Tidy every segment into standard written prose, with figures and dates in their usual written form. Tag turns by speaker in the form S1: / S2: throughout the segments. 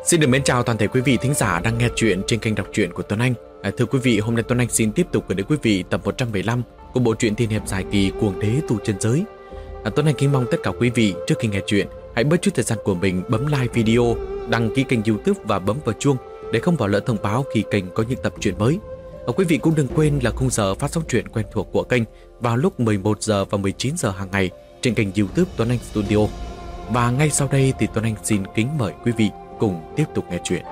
S1: Xin được mến chào toàn thể quý vị thính giả đang nghe chuyện trên kênh đọc truyện của Tuấn Anh. Thưa quý vị, hôm nay Tuấn Anh xin tiếp tục gửi đến quý vị tập 115 của bộ truyện tiên hiệp dài kỳ Cuồng Đế Tu Chân Giới. Tuấn Anh kính mong tất cả quý vị trước khi nghe chuyện hãy bớt chút thời gian của mình bấm like video, đăng ký kênh YouTube và bấm vào chuông để không bỏ lỡ thông báo khi kênh có những tập truyện mới. Quý vị cũng đừng quên là khung giờ phát sóng truyện quen thuộc của kênh vào lúc 11 giờ và 19 giờ hàng ngày trên kênh YouTube Tuấn Anh Studio. Và ngay sau đây thì Tuấn Anh xin kính mời quý vị cùng tiếp tục nghe chuyện.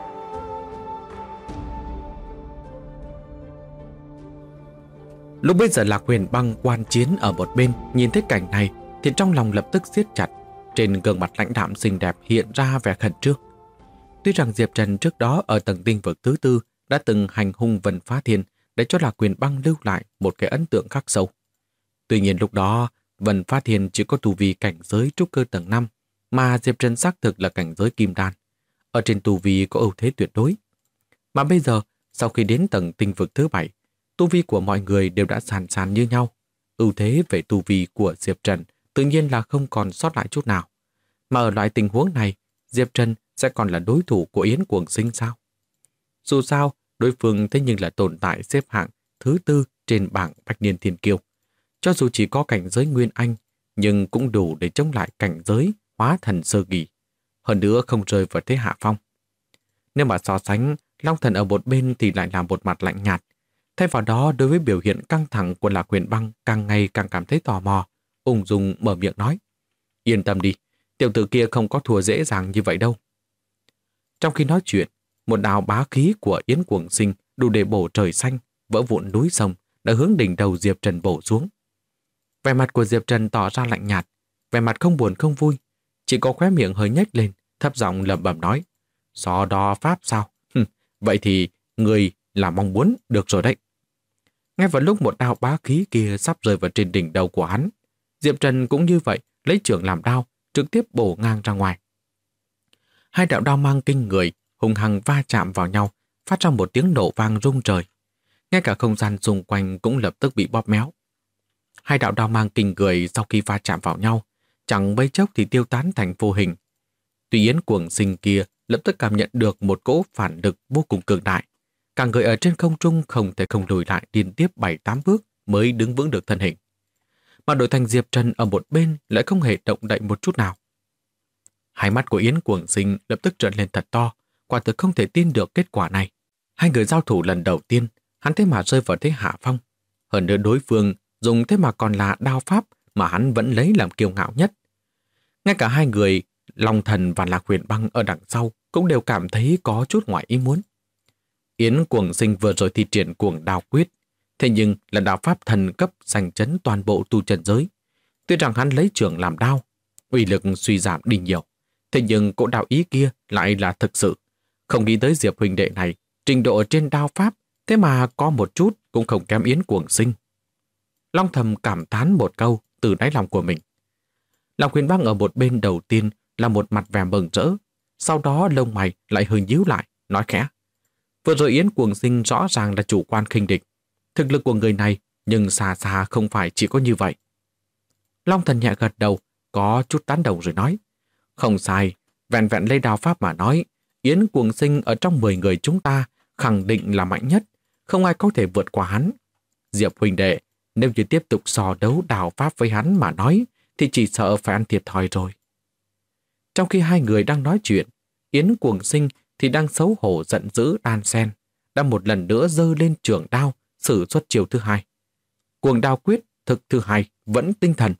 S1: Lúc bây giờ Lạc Huyền Băng quan chiến ở một bên nhìn thấy cảnh này thì trong lòng lập tức siết chặt, trên gương mặt lãnh đạm xinh đẹp hiện ra vẻ khẩn trương. Tuy rằng Diệp Trần trước đó ở tầng tinh vực thứ tư đã từng hành hung Vân Phá Thiên để cho Lạc Huyền Băng lưu lại một cái ấn tượng khắc sâu. Tuy nhiên lúc đó Vân Phá Thiên chỉ có tu vi cảnh giới trúc cơ tầng 5, mà Diệp Trần xác thực là cảnh giới kim đan, ở trên tu vi có ưu thế tuyệt đối. Mà bây giờ, sau khi đến tầng tinh vực thứ 7, tu vi của mọi người đều đã sàn sàn như nhau. Ưu thế về tu vi của Diệp Trần tự nhiên là không còn sót lại chút nào. Mà ở loại tình huống này, Diệp Trần sẽ còn là đối thủ của Yến Cuồng Sinh sao? Dù sao, đối phương thế nhưng là tồn tại xếp hạng thứ 4 trên bảng Bạch Niên Thiên Kiêu. Cho dù chỉ có cảnh giới Nguyên Anh, nhưng cũng đủ để chống lại cảnh giới Hóa Thần Sơ Kỳ. Hơn nữa không rơi vào thế hạ phong. Nếu mà so sánh, Long Thần ở một bên thì lại là một mặt lạnh nhạt. Thay vào đó, đối với biểu hiện căng thẳng của Lạc Huyền Băng càng ngày càng cảm thấy tò mò, ung dung mở miệng nói: "Yên tâm đi, tiểu tử kia không có thua dễ dàng như vậy đâu." Trong khi nói chuyện, một đạo bá khí của Yến Cuồng Sinh đủ để bổ trời xanh, vỡ vụn núi sông đã hướng đỉnh đầu Diệp Trần bổ xuống. Vẻ mặt của Diệp Trần tỏ ra lạnh nhạt, vẻ mặt không buồn không vui, chỉ có khóe miệng hơi nhếch lên, thấp giọng lẩm bẩm nói: "So đo pháp sao? Vậy thì người là mong muốn được rồi đấy." Ngay vào lúc một đao bá khí kia sắp rơi vào trên đỉnh đầu của hắn, Diệp Trần cũng như vậy, lấy chưởng làm đao, trực tiếp bổ ngang ra ngoài. Hai đạo đao mang kinh người hùng hăng va chạm vào nhau, phát ra một tiếng nổ vang rung trời. Ngay cả không gian xung quanh cũng lập tức bị bóp méo. Hai đạo đao mang kinh người sau khi va chạm vào nhau, chẳng mấy chốc thì tiêu tán thành vô hình. Tuy Yến Cuồng Sinh kia lập tức cảm nhận được một cỗ phản lực vô cùng cường đại. Cả người ở trên không trung không thể không lùi lại liên tiếp 7-8 bước mới đứng vững được thân hình. Mà đổi thành Diệp Trần ở một bên lại không hề động đậy một chút nào. Hai mắt của Yến Cuồng Sinh lập tức trợn lên thật to, quả thực không thể tin được kết quả này. Hai người giao thủ lần đầu tiên, hắn thế mà rơi vào thế hạ phong. Hơn nữa đối phương dùng thế mà còn là đao pháp mà hắn vẫn lấy làm kiêu ngạo nhất. Ngay cả hai người, Long Thần và Lạc Huyền Băng ở đằng sau cũng đều cảm thấy có chút ngoài ý muốn. Yến Cuồng Sinh vừa rồi thi triển Cuồng Đao Quyết, thế nhưng là đao pháp thần cấp giành chấn toàn bộ tu chân giới. Tuy rằng hắn lấy chưởng làm đao, uy lực suy giảm đi nhiều, thế nhưng cỗ đạo ý kia lại là thực sự. Không nghĩ tới Diệp huynh đệ này, trình độ trên đao pháp, thế mà có một chút cũng không kém Yến Cuồng Sinh. Long Thầm cảm thán một câu từ đáy lòng của mình. Lạc Huyền Băng ở một bên đầu tiên là một mặt vẻ mừng rỡ, sau đó lông mày lại hơi nhíu lại, nói khẽ: "Vừa rồi Yến Cuồng Sinh rõ ràng là chủ quan khinh địch. Thực lực của người này, nhưng xa xa không phải chỉ có như vậy." Long Thần nhẹ gật đầu, có chút tán đồng rồi nói: "Không sai, vẹn vẹn lấy đao pháp mà nói, Yến Cuồng Sinh ở trong 10 người chúng ta khẳng định là mạnh nhất, không ai có thể vượt qua hắn. Diệp huynh đệ, nếu như tiếp tục so đấu đao pháp với hắn mà nói, thì chỉ sợ phải ăn thiệt thòi rồi." Trong khi hai người đang nói chuyện, Yến Cuồng Sinh thì đang xấu hổ giận dữ đan sen, đã một lần nữa giơ lên chưởng đao, sử xuất chiêu thứ hai. Cuồng Đao Quyết thực thứ hai, vẫn tinh thần.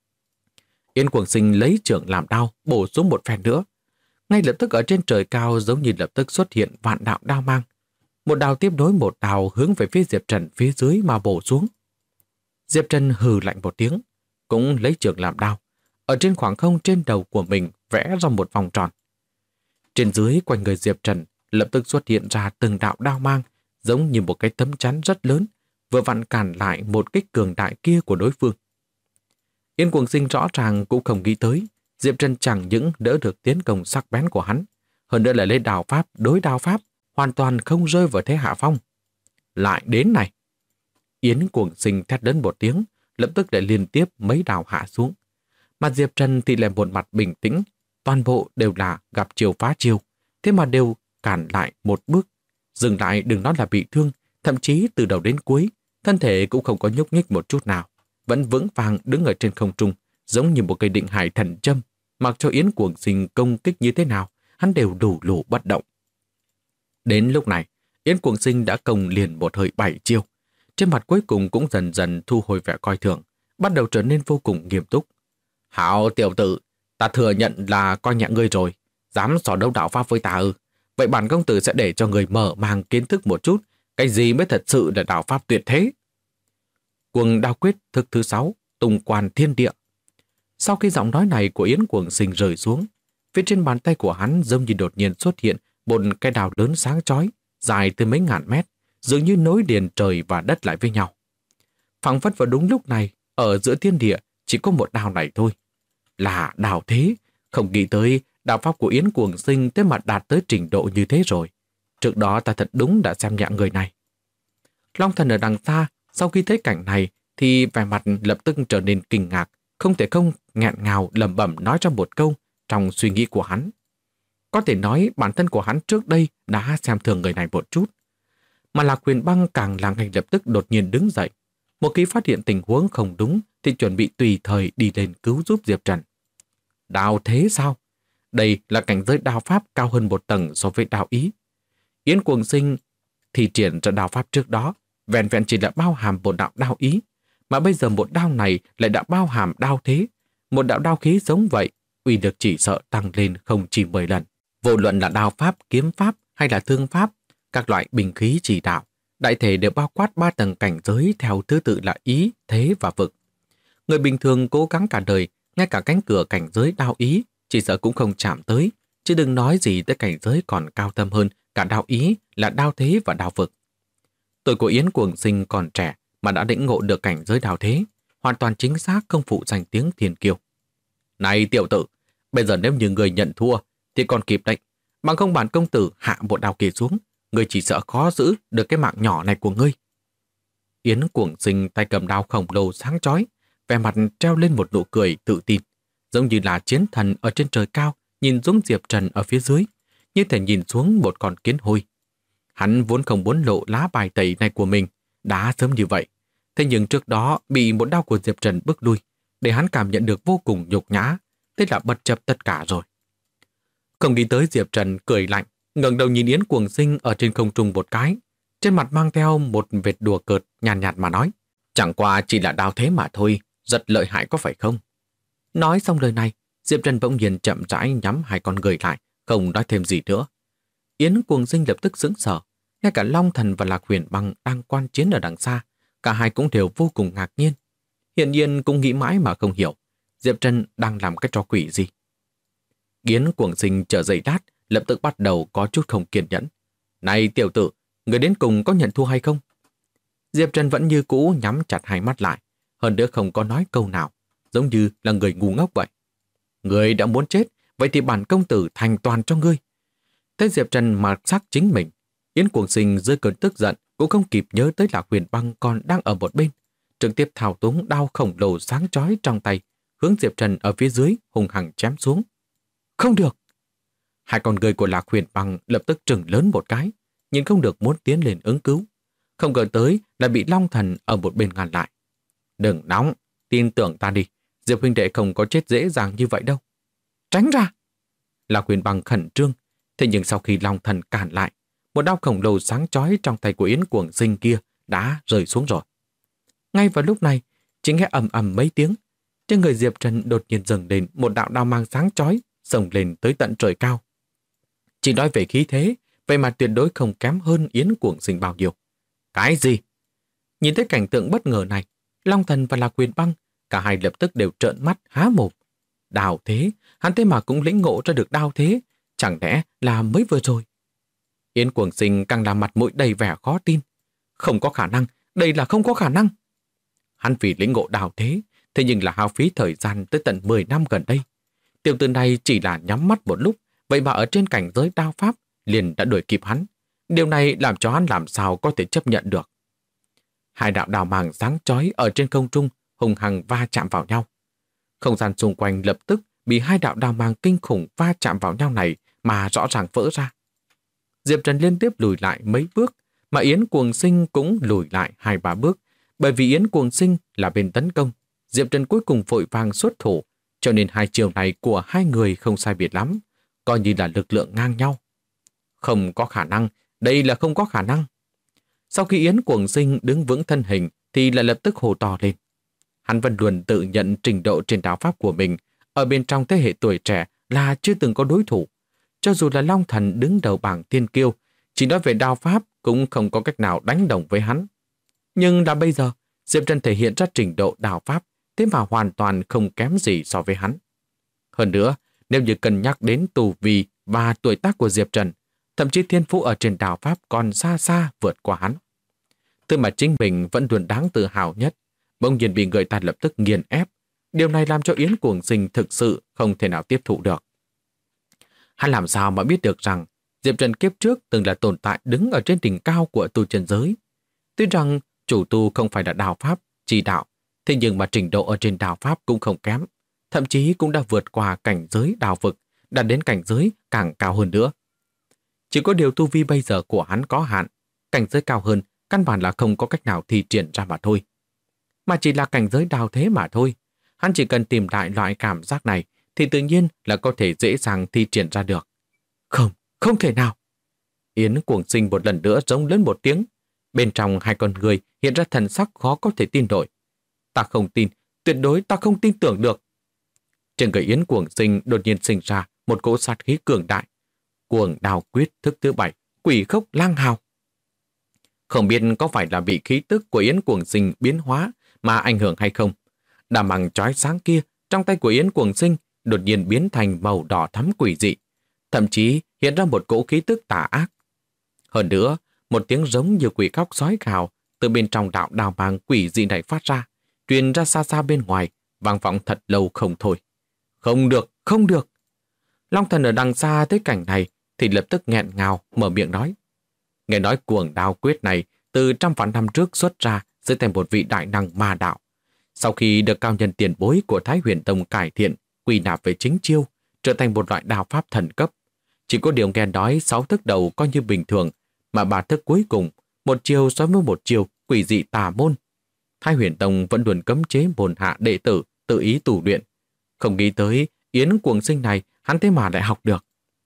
S1: Yến Cuồng Sinh lấy chưởng làm đao, bổ xuống một phen nữa. Ngay lập tức ở trên trời cao giống như lập tức xuất hiện vạn đạo đao mang. Một đao tiếp nối một đao hướng về phía Diệp Trần phía dưới mà bổ xuống. Diệp Trần hừ lạnh một tiếng, cũng lấy chưởng làm đao, ở trên khoảng không trên đầu của mình vẽ ra một vòng tròn. Trên dưới quanh người Diệp Trần lập tức xuất hiện ra từng đạo đao mang, giống như một cái tấm chắn rất lớn, vừa vặn cản lại một kích cường đại kia của đối phương. Yến Cuồng Sinh rõ ràng cũng không nghĩ tới, Diệp Trần chẳng những đỡ được tiến công sắc bén của hắn, hơn nữa là lấy đao pháp đối đao pháp, hoàn toàn không rơi vào thế hạ phong. Lại đến này! Yến Cuồng Sinh thét lớn một tiếng, lập tức lại liên tiếp mấy đao hạ xuống. Mà Diệp Trần thì lại một mặt bình tĩnh, toàn bộ đều là gặp chiều phá chiều, thế mà đều cản lại một bước. Dừng lại đừng nói là bị thương, thậm chí từ đầu đến cuối, thân thể cũng không có nhúc nhích một chút nào. Vẫn vững vàng đứng ở trên không trung, giống như một cây định hải thần châm. Mặc cho Yến Cuồng Sinh công kích như thế nào, hắn đều đủ lù bất động. Đến lúc này, Yến Cuồng Sinh đã công liền một hơi 7 chiêu. Trên mặt cuối cùng cũng dần dần thu hồi vẻ coi thường, bắt đầu trở nên vô cùng nghiêm túc. Hảo tiểu tử, ta thừa nhận là coi nhẹ ngươi rồi, dám so đấu đạo pháp với ta ư? Vậy bản công tử sẽ để cho người mở mang kiến thức một chút, cái gì mới thật sự là đạo pháp tuyệt thế. Cuồng đao quyết thức thứ 6, tung quan thiên địa. Sau khi giọng nói này của Yến Cuồng Sinh rơi xuống, phía trên bàn tay của hắn giống như đột nhiên xuất hiện một cái đào lớn sáng chói, dài tới mấy ngàn mét, dường như nối liền trời và đất lại với nhau. Phảng phất vào đúng lúc này, ở giữa thiên địa chỉ có một đao này thôi. Là đao thế, không nghĩ tới đạo pháp của Yến Cuồng Sinh thế mà đạt tới trình độ như thế rồi. Trước đó ta thật đúng đã xem nhẹ người này. Long Thần ở đằng xa, sau khi thấy cảnh này thì vẻ mặt lập tức trở nên kinh ngạc, không thể không nghẹn ngào lẩm bẩm nói ra một câu trong suy nghĩ của hắn. Có thể nói bản thân của hắn trước đây đã xem thường người này một chút. Mà Lạc Huyền Băng càng là ngay lập tức đột nhiên đứng dậy. Một khi phát hiện tình huống không đúng thì chuẩn bị tùy thời đi lên cứu giúp Diệp Trần. Đao thế sao? Đây là cảnh giới đao pháp cao hơn một tầng so với đao ý. Yến Cuồng Sinh thì triển ra đao pháp trước đó, vẹn vẹn chỉ là bao hàm một đạo đao ý, mà bây giờ một đao này lại đã bao hàm đao thế. Một đạo đao khí giống vậy, uy lực chỉ sợ tăng lên không chỉ 10 lần. Vô luận là đao pháp, kiếm pháp hay là thương pháp, các loại binh khí chỉ đạo, đại thể đều bao quát 3 tầng cảnh giới theo thứ tự là ý, thế và vực. Người bình thường cố gắng cả đời, ngay cả cánh cửa cảnh giới đao ý chỉ sợ cũng không chạm tới, chứ đừng nói gì tới cảnh giới còn cao thâm hơn cả đao ý là đao thế và đao vực. Tuổi của Yến Cuồng Sinh còn trẻ mà đã lĩnh ngộ được cảnh giới đao thế, hoàn toàn chính xác không phụ danh tiếng thiên kiêu. Này tiểu tử, bây giờ nếu như người nhận thua thì còn kịp đấy, bằng không bản công tử hạ một đao kia xuống, người chỉ sợ khó giữ được cái mạng nhỏ này của ngươi. Yến Cuồng Sinh tay cầm đao khổng lồ sáng chói, vẻ mặt treo lên một nụ cười tự tin, giống như là chiến thần ở trên trời cao nhìn xuống Diệp Trần ở phía dưới, như thể nhìn xuống một con kiến hôi. Hắn vốn không muốn lộ lá bài tẩy này của mình, đã sớm như vậy. Thế nhưng trước đó bị một đao của Diệp Trần bước lui, để hắn cảm nhận được vô cùng nhục nhã, thế là bất chấp tất cả rồi. Không nghĩ tới Diệp Trần cười lạnh, ngẩng đầu nhìn Yến Cuồng Sinh ở trên không trung một cái, trên mặt mang theo một vệt đùa cợt nhàn nhạt mà nói, chẳng qua chỉ là đao thế mà thôi, rất lợi hại có phải không? Nói xong lời này, Diệp Trần bỗng nhiên chậm rãi nhắm hai con người lại, không nói thêm gì nữa. Yến Cuồng Sinh lập tức sững sờ, ngay cả Long Thần và Lạc Huyền Băng đang quan chiến ở đằng xa, cả hai cũng đều vô cùng ngạc nhiên. Hiển nhiên cũng nghĩ mãi mà không hiểu, Diệp Trần đang làm cái trò quỷ gì. Yến Cuồng Sinh chờ giây lát, lập tức bắt đầu có chút không kiên nhẫn. Này tiểu tử, người đến cùng có nhận thua hay không? Diệp Trần vẫn như cũ nhắm chặt hai mắt lại, hơn nữa không có nói câu nào, giống như là người ngu ngốc vậy. Người đã muốn chết, vậy thì bản công tử thành toàn cho ngươi. Thấy Diệp Trần mặt sắc chính mình, Yến Cuồng Sinh dưới cơn tức giận cũng không kịp nhớ tới Lạc Huyền Băng còn đang ở một bên, trực tiếp thao túng đao khổng lồ sáng chói trong tay, hướng Diệp Trần ở phía dưới hùng hăng chém xuống. Không được! Hai con người của Lạc Huyền Băng lập tức trừng lớn một cái, nhưng không được muốn tiến lên ứng cứu. Không ngờ tới là bị Long Thần ở một bên ngăn lại. Đừng nóng, tin tưởng ta đi, Diệp huynh đệ không có chết dễ dàng như vậy đâu. Tránh ra! Lạc Huyền Băng khẩn trương, thế nhưng sau khi Long Thần cản lại, một đao khổng lồ sáng chói trong tay của Yến Cuồng Sinh kia đã rơi xuống rồi. Ngay vào lúc này, chỉ nghe ầm ầm mấy tiếng, trên người Diệp Trần đột nhiên dâng lên một đạo đao mang sáng chói, xông lên tới tận trời cao. Chỉ nói về khí thế, vậy mà tuyệt đối không kém hơn Yến Cuồng Sinh bao nhiêu. Cái gì? Nhìn thấy cảnh tượng bất ngờ này, Long Thần và Lạc Huyền Băng, cả hai lập tức đều trợn mắt há mồm. Đao thế, hắn thế mà cũng lĩnh ngộ ra được đao thế, chẳng lẽ là mới vừa rồi? Yến Cuồng Sinh càng làm mặt mũi đầy vẻ khó tin. Không có khả năng, đây là không có khả năng. Hắn vì lĩnh ngộ đao thế, thế nhưng là hao phí thời gian tới tận 10 năm gần đây. Tiểu tử này chỉ là nhắm mắt một lúc, vậy mà ở trên cảnh giới đao pháp liền đã đuổi kịp hắn. Điều này làm cho hắn làm sao có thể chấp nhận được. Hai đạo đao mang sáng chói ở trên không trung hùng hăng va chạm vào nhau. Không gian xung quanh lập tức bị hai đạo đao mang kinh khủng va chạm vào nhau này mà rõ ràng vỡ ra. Diệp Trần liên tiếp lùi lại mấy bước, mà Yến Cuồng Sinh cũng lùi lại 2-3 bước, bởi vì Yến Cuồng Sinh là bên tấn công. Diệp Trần cuối cùng vội vàng xuất thủ, cho nên hai chiều này của hai người không sai biệt lắm, coi như là lực lượng ngang nhau. Không có khả năng, đây là không có khả năng. Sau khi Yến Cuồng Sinh đứng vững thân hình thì lại lập tức hô to lên. Hắn vẫn luôn tự nhận trình độ trên đạo pháp của mình ở bên trong thế hệ tuổi trẻ là chưa từng có đối thủ. Cho dù là Long Thần đứng đầu bảng thiên kiêu, chỉ nói về đạo pháp cũng không có cách nào đánh đồng với hắn. Nhưng đã bây giờ, Diệp Trần thể hiện ra trình độ đạo pháp, thế mà hoàn toàn không kém gì so với hắn. Hơn nữa, nếu như cân nhắc đến tu vi và tuổi tác của Diệp Trần, thậm chí thiên phú ở trên đạo pháp còn xa xa vượt qua hắn. Thứ mà chính mình vẫn luôn đáng tự hào nhất, bỗng nhiên bị người ta lập tức nghiền ép. Điều này làm cho Yến Cuồng Sinh thực sự không thể nào tiếp thụ được. Hắn làm sao mà biết được rằng Diệp Trần kiếp trước từng là tồn tại đứng ở trên đỉnh cao của tu chân giới. Tuy rằng chủ tu không phải là đạo pháp, chỉ đạo, thế nhưng mà trình độ ở trên đạo pháp cũng không kém, thậm chí cũng đã vượt qua cảnh giới đạo vực, đạt đến cảnh giới càng cao hơn nữa. Chỉ có điều tu vi bây giờ của hắn có hạn, cảnh giới cao hơn căn bản là không có cách nào thi triển ra mà thôi. Mà chỉ là cảnh giới đạo thế mà thôi. Hắn chỉ cần tìm lại loại cảm giác này thì tự nhiên là có thể dễ dàng thi triển ra được. Không, không thể nào. Yến Cuồng Sinh một lần nữa rống lớn một tiếng. Bên trong hai con người hiện ra thần sắc khó có thể tin nổi. Ta không tin, tuyệt đối ta không tin tưởng được. Trên người Yến Cuồng Sinh đột nhiên sinh ra một cỗ sát khí cường đại. Cuồng Đao Quyết thức thứ 7, Quỷ Khốc Lang Hào. Không biết có phải là bị khí tức của Yến Cuồng Sinh biến hóa mà ảnh hưởng hay không. Đàm bằng chói sáng kia trong tay của Yến Cuồng Sinh đột nhiên biến thành màu đỏ thắm quỷ dị, thậm chí hiện ra một cỗ khí tức tà ác. Hơn nữa, một tiếng giống như quỷ khóc sói gào từ bên trong đạo đào mang quỷ dị này phát ra, truyền ra xa xa bên ngoài, vang vọng thật lâu không thôi. Không được, không được. Long Thần ở đằng xa thấy cảnh này thì lập tức nghẹn ngào mở miệng nói. Nghe nói Cuồng Đao Quyết này từ trăm vạn năm trước xuất ra dưới tay một vị đại năng ma đạo. Sau khi được cao nhân tiền bối của Thái Huyền Tông cải thiện, quy nạp về chính chiêu, trở thành một loại đạo pháp thần cấp. Chỉ có điều nghe nói 6 thức đầu coi như bình thường, mà 3 thức cuối cùng, một chiều so với một chiều quỷ dị tà môn. Thái Huyền Tông vẫn luôn cấm chế môn hạ đệ tử tự ý tu luyện. Không nghĩ tới Yến Cuồng Sinh này hắn thế mà lại học được.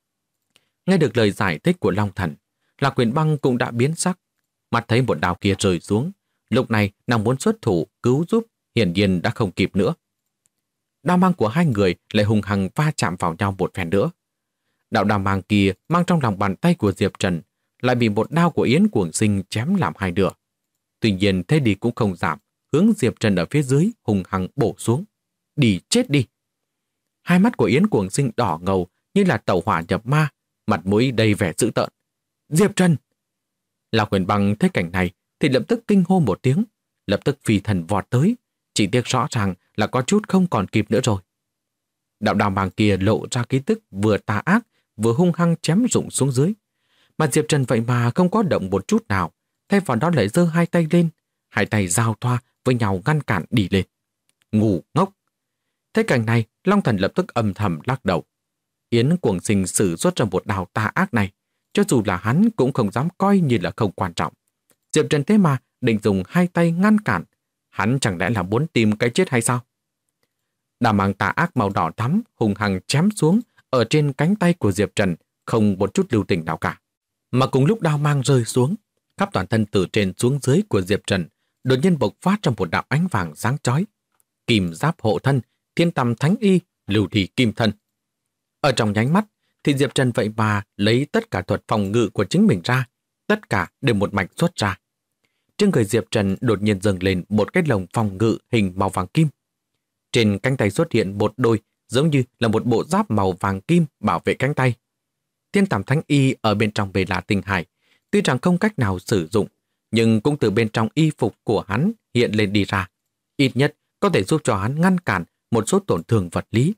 S1: Nghe được lời giải thích của Long Thần, Lạc Huyền Băng cũng đã biến sắc, mắt thấy một đao kia rơi xuống. Lúc này nàng muốn xuất thủ cứu giúp, hiển nhiên đã không kịp nữa. Đao mang của hai người lại hùng hăng va chạm vào nhau một phen nữa. Đạo đao mang kia mang trong lòng bàn tay của Diệp Trần lại bị một đao của Yến Cuồng Sinh chém làm hai nửa. Tuy nhiên thế đi cũng không giảm, hướng Diệp Trần ở phía dưới hùng hăng bổ xuống. Đi chết đi! Hai mắt của Yến Cuồng Sinh đỏ ngầu như là tẩu hỏa nhập ma, mặt mũi đầy vẻ dữ tợn. Diệp Trần! Lạc Huyền Băng thấy cảnh này thì lập tức kinh hô một tiếng, lập tức phi thần vọt tới, chỉ tiếc rõ ràng là có chút không còn kịp nữa rồi. Đạo đao mang kia lộ ra khí tức vừa tà ác vừa hung hăng chém rụng xuống dưới, mà Diệp Trần vậy mà không có động một chút nào, thay vào đó lại giơ hai tay lên, hai tay giao thoa với nhau ngăn cản đi lên. Ngu ngốc! Thấy cảnh này, Long Thần lập tức âm thầm lắc đầu. Yến Cuồng Sinh sử xuất ra một đao tà ác này, cho dù là hắn cũng không dám coi như là không quan trọng. Diệp Trần thế mà định dùng hai tay ngăn cản, hắn chẳng lẽ là muốn tìm cái chết hay sao? Đao mang tà ác màu đỏ thắm hùng hăng chém xuống ở trên cánh tay của Diệp Trần, không một chút lưu tình nào cả. Mà cùng lúc đao mang rơi xuống, khắp toàn thân từ trên xuống dưới của Diệp Trần đột nhiên bộc phát trong một đạo ánh vàng sáng chói. Kim giáp hộ thân, thiên tầm thánh y, lưu thị kim thân. Ở trong nháy mắt thì Diệp Trần vậy mà lấy tất cả thuật phòng ngự của chính mình ra, tất cả đều một mạch xuất ra. Trên người Diệp Trần đột nhiên dâng lên một cái lồng phòng ngự hình màu vàng kim. Trên cánh tay xuất hiện một đôi giống như là một bộ giáp màu vàng kim bảo vệ cánh tay. Thiên tàm thánh y ở bên trong bề lạ tinh hải, tuy rằng không cách nào sử dụng, nhưng cũng từ bên trong y phục của hắn hiện lên đi ra. Ít nhất có thể giúp cho hắn ngăn cản một số tổn thương vật lý.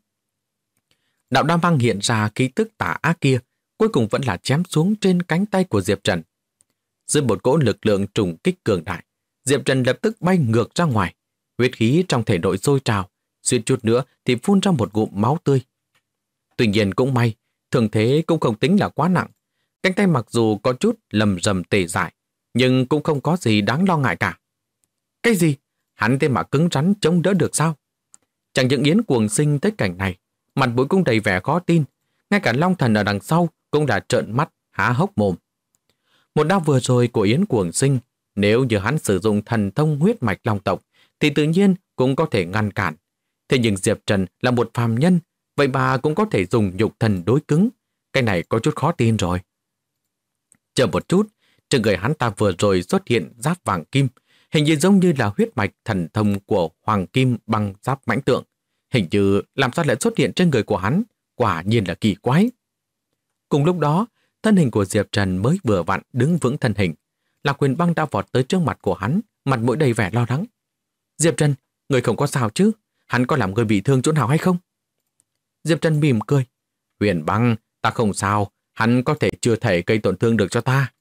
S1: Đạo đao mang hiện ra khí tức tà ác kia, cuối cùng vẫn là chém xuống trên cánh tay của Diệp Trần. Dưới một cỗ lực lượng trùng kích cường đại, Diệp Trần lập tức bay ngược ra ngoài, huyết khí trong thể nội sôi trào, suýt chút nữa thì phun ra một ngụm máu tươi. Tuy nhiên cũng may, Thường thế cũng không tính là quá nặng. Cánh tay mặc dù có chút lầm rầm tê dại, nhưng cũng không có gì đáng lo ngại cả. Cái gì? Hắn thế mà cứng rắn chống đỡ được sao? Chẳng những Yến Cuồng Sinh tới cảnh này, mặt mũi cũng đầy vẻ khó tin. Ngay cả Long Thần ở đằng sau cũng đã trợn mắt, há hốc mồm. Một đao vừa rồi của Yến Cuồng Sinh, nếu như hắn sử dụng thần thông huyết mạch long tộc, thì tự nhiên cũng có thể ngăn cản. Thế nhưng Diệp Trần là một phàm nhân, vậy mà cũng có thể dùng nhục thần đối cứng. Cái này có chút khó tin rồi. Chờ một chút, trên người hắn ta vừa rồi xuất hiện giáp vàng kim, hình như giống như là huyết mạch thần thông của Hoàng Kim băng giáp mãnh tượng. Hình như làm sao lại xuất hiện trên người của hắn, quả nhiên là kỳ quái. Cùng lúc đó, thân hình của Diệp Trần mới vừa vặn đứng vững thân hình. Lạc Huyền Băng đã vọt tới trước mặt của hắn, mặt mũi đầy vẻ lo lắng. Diệp Trần, người không có sao chứ? Hắn có làm người bị thương chỗ nào hay không? Diệp Trần mỉm cười. Huyền Băng, ta không sao, hắn có thể chưa thể gây tổn thương được cho ta.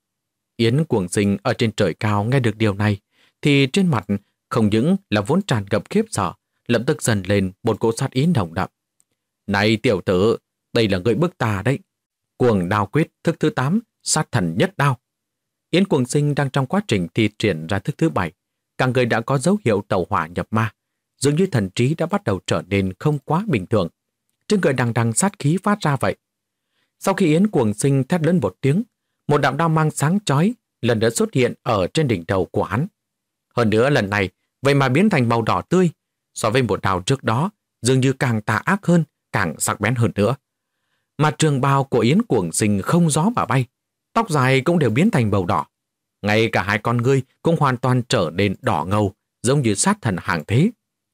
S1: Yến Cuồng Sinh ở trên trời cao nghe được điều này, thì trên mặt không những là vốn tràn ngập khiếp sợ, lập tức dần lên một cỗ sát ý nồng đậm. Này tiểu tử, đây là người bức ta đấy. Cuồng đao quyết thức thứ 8, sát thần nhất đao. Yến Cuồng Sinh đang trong quá trình thi triển ra thức thứ 7, cả người đã có dấu hiệu tẩu hỏa nhập ma, dường như thần trí đã bắt đầu trở nên không quá bình thường. Trên người đằng đằng sát khí phát ra vậy. Sau khi Yến Cuồng Sinh thét lớn một tiếng, một đạo đao mang sáng chói lần nữa xuất hiện ở trên đỉnh đầu của hắn. Hơn nữa lần này, vậy mà biến thành màu đỏ tươi, so với một đao trước đó, dường như càng tà ác hơn, càng sắc bén hơn nữa. Mà trường bào của Yến Cuồng Sinh không gió mà bay, tóc dài cũng đều biến thành màu đỏ. Ngay cả hai con ngươi cũng hoàn toàn trở nên đỏ ngầu, giống như sát thần hàng thế.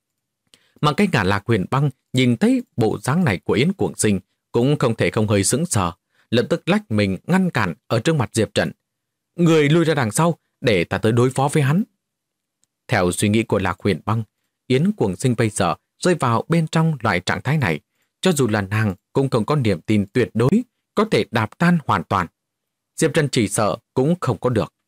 S1: Mà cái ngả Lạc Huyền Băng nhìn thấy bộ dáng này của Yến Cuồng Sinh cũng không thể không hơi sững sờ, lập tức lách mình ngăn cản ở trước mặt Diệp Trần. Người lui ra đằng sau để ta tới đối phó với hắn. Theo suy nghĩ của Lạc Huyền Băng, Yến Cuồng Sinh bây giờ rơi vào bên trong loại trạng thái này, cho dù là nàng cũng không có niềm tin tuyệt đối có thể đạp tan hoàn toàn. Diệp Trần chỉ sợ cũng không có được.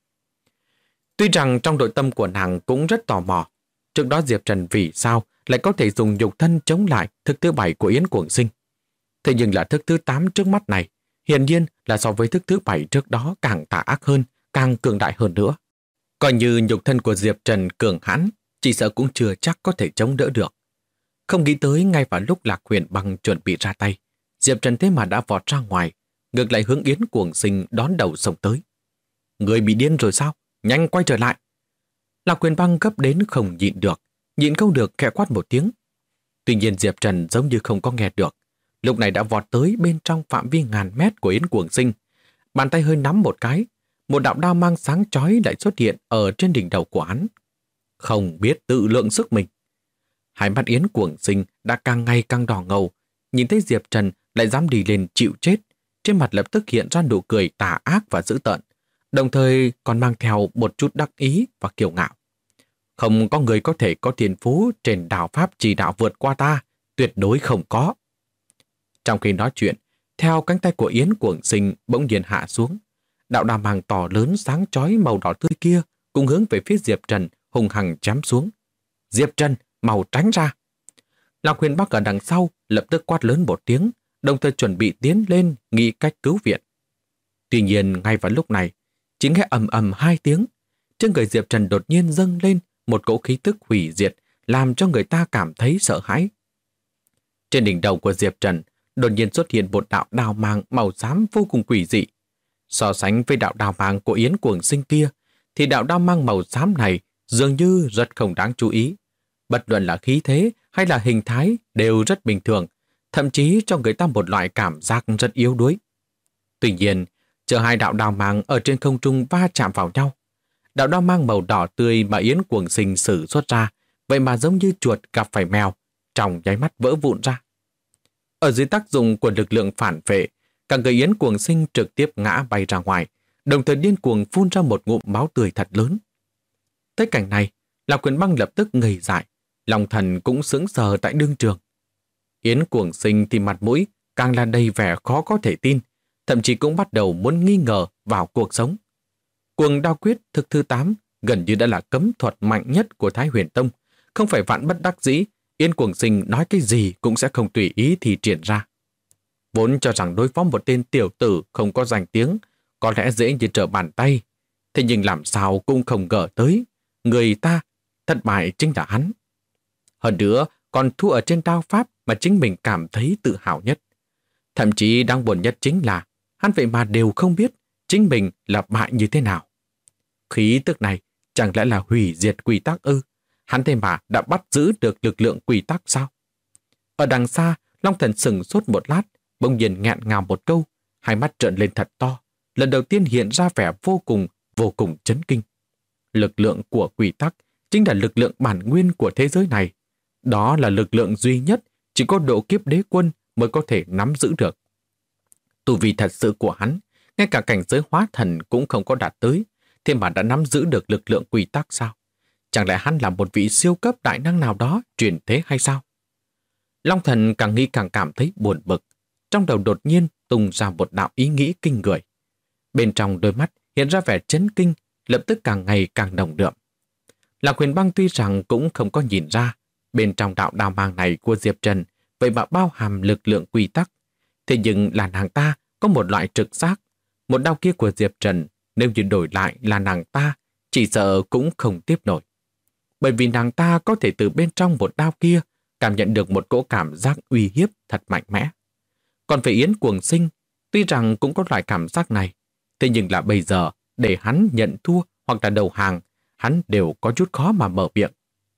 S1: Tuy rằng trong nội tâm của nàng cũng rất tò mò, trước đó Diệp Trần vì sao lại có thể dùng nhục thân chống lại thức thứ 7 của Yến Cuồng Sinh. Thế nhưng là thức thứ 8 trước mắt này, hiển nhiên là so với thức thứ 7 trước đó càng tà ác hơn, càng cường đại hơn nữa. Coi như nhục thân của Diệp Trần cường hãn, chỉ sợ cũng chưa chắc có thể chống đỡ được. Không nghĩ tới ngay vào lúc Lạc Huyền Băng chuẩn bị ra tay, Diệp Trần thế mà đã vọt ra ngoài, ngược lại hướng Yến Cuồng Sinh đón đầu xông tới. Người bị điên rồi sao? Nhanh quay trở lại! Lạc Huyền Băng gấp đến không nhịn không được khẽ quát một tiếng. Tuy nhiên Diệp Trần giống như không có nghe được, lúc này đã vọt tới bên trong phạm vi ngàn mét của Yến Cuồng Sinh. Bàn tay hơi nắm một cái, một đạo đao mang sáng chói lại xuất hiện ở trên đỉnh đầu của hắn. Không biết tự lượng sức mình. Hai mắt Yến Cuồng Sinh đã càng ngày càng đỏ ngầu, nhìn thấy Diệp Trần lại dám đi lên chịu chết, trên mặt lập tức hiện ra nụ cười tà ác và dữ tợn, đồng thời còn mang theo một chút đắc ý và kiêu ngạo. Không có người có thể có thiên phú trên đạo pháp chỉ đạo vượt qua ta, tuyệt đối không có. Trong khi nói chuyện, theo cánh tay của Yến Cuồng Sinh bỗng nhiên hạ xuống, đạo đao mang to lớn sáng chói màu đỏ tươi kia cùng hướng về phía Diệp Trần hùng hằng chém xuống. Diệp Trần, mau tránh ra! Lạc Huyền Bắc ở đằng sau lập tức quát lớn một tiếng, đồng thời chuẩn bị tiến lên nghĩ cách cứu viện. Tuy nhiên ngay vào lúc này, chỉ nghe ầm ầm hai tiếng, trên người Diệp Trần đột nhiên dâng lên một cỗ khí tức hủy diệt, làm cho người ta cảm thấy sợ hãi. Trên đỉnh đầu của Diệp Trần đột nhiên xuất hiện một đạo đao mang màu xám vô cùng quỷ dị. So sánh với đạo đao mang của Yến Cuồng Sinh kia, thì đạo đao mang màu xám này dường như rất không đáng chú ý. Bất luận là khí thế hay là hình thái đều rất bình thường, thậm chí cho người ta một loại cảm giác rất yếu đuối. Tuy nhiên, chờ hai đạo đao mang ở trên không trung va chạm vào nhau, đạo đao mang màu đỏ tươi mà Yến Cuồng Sinh sử xuất ra, vậy mà giống như chuột gặp phải mèo, trong nháy mắt vỡ vụn ra. Ở dưới tác dụng của lực lượng phản vệ, cả người Yến Cuồng Sinh trực tiếp ngã bay ra ngoài, đồng thời điên cuồng phun ra một ngụm máu tươi thật lớn. Tới cảnh này, Lạc Huyền Băng lập tức ngây dại, lòng thần cũng sững sờ tại đương trường. Yến Cuồng Sinh thì mặt mũi càng là đầy vẻ khó có thể tin, thậm chí cũng bắt đầu muốn nghi ngờ vào cuộc sống. Cuồng đao quyết thức thứ 8 gần như đã là cấm thuật mạnh nhất của Thái Huyền Tông, không phải vạn bất đắc dĩ, Yến Cuồng Sinh nói cái gì cũng sẽ không tùy ý thì triển ra. Vốn cho rằng đối phó một tên tiểu tử không có danh tiếng, có lẽ dễ như trở bàn tay. Thế nhưng làm sao cũng không ngờ tới, người ta thất bại chính là hắn. Hơn nữa, còn thua ở trên đao pháp mà chính mình cảm thấy tự hào nhất. Thậm chí đáng buồn nhất chính là hắn vậy mà đều không biết chính mình là bại như thế nào. Khí tức này chẳng lẽ là hủy diệt quy tắc ư? Hắn thế mà đã bắt giữ được lực lượng quy tắc sao? Ở đằng xa, Long Thần sững sốt một lát, bỗng nhiên nghẹn ngào một câu, hai mắt trợn lên thật to, lần đầu tiên hiện ra vẻ vô cùng chấn kinh. Lực lượng của quy tắc chính là lực lượng bản nguyên của thế giới này. Đó là lực lượng duy nhất chỉ có độ kiếp đế quân mới có thể nắm giữ được. Tu vi thật sự của hắn, ngay cả cảnh giới hóa thần cũng không có đạt tới, thế mà đã nắm giữ được lực lượng quy tắc sao? Chẳng lẽ hắn là một vị siêu cấp đại năng nào đó truyền thế hay sao? Long Thần càng nghĩ càng cảm thấy buồn bực. Trong đầu đột nhiên tung ra một đạo ý nghĩ kinh người. Bên trong đôi mắt hiện ra vẻ chấn kinh, lập tức càng ngày càng nồng đượm. Lạc Huyền Băng tuy rằng cũng không có nhìn ra, bên trong đạo đao mang này của Diệp Trần vậy mà bao hàm lực lượng quy tắc. Thế nhưng là nàng ta có một loại trực giác. Một đao kia của Diệp Trần, nếu như đổi lại là nàng ta, chỉ sợ cũng không tiếp nổi. Bởi vì nàng ta có thể từ bên trong một đao kia cảm nhận được một cỗ cảm giác uy hiếp thật mạnh mẽ. Còn về Yến Cuồng Sinh, tuy rằng cũng có loại cảm giác này, thế nhưng là bây giờ để hắn nhận thua hoặc là đầu hàng, hắn đều có chút khó mà mở miệng.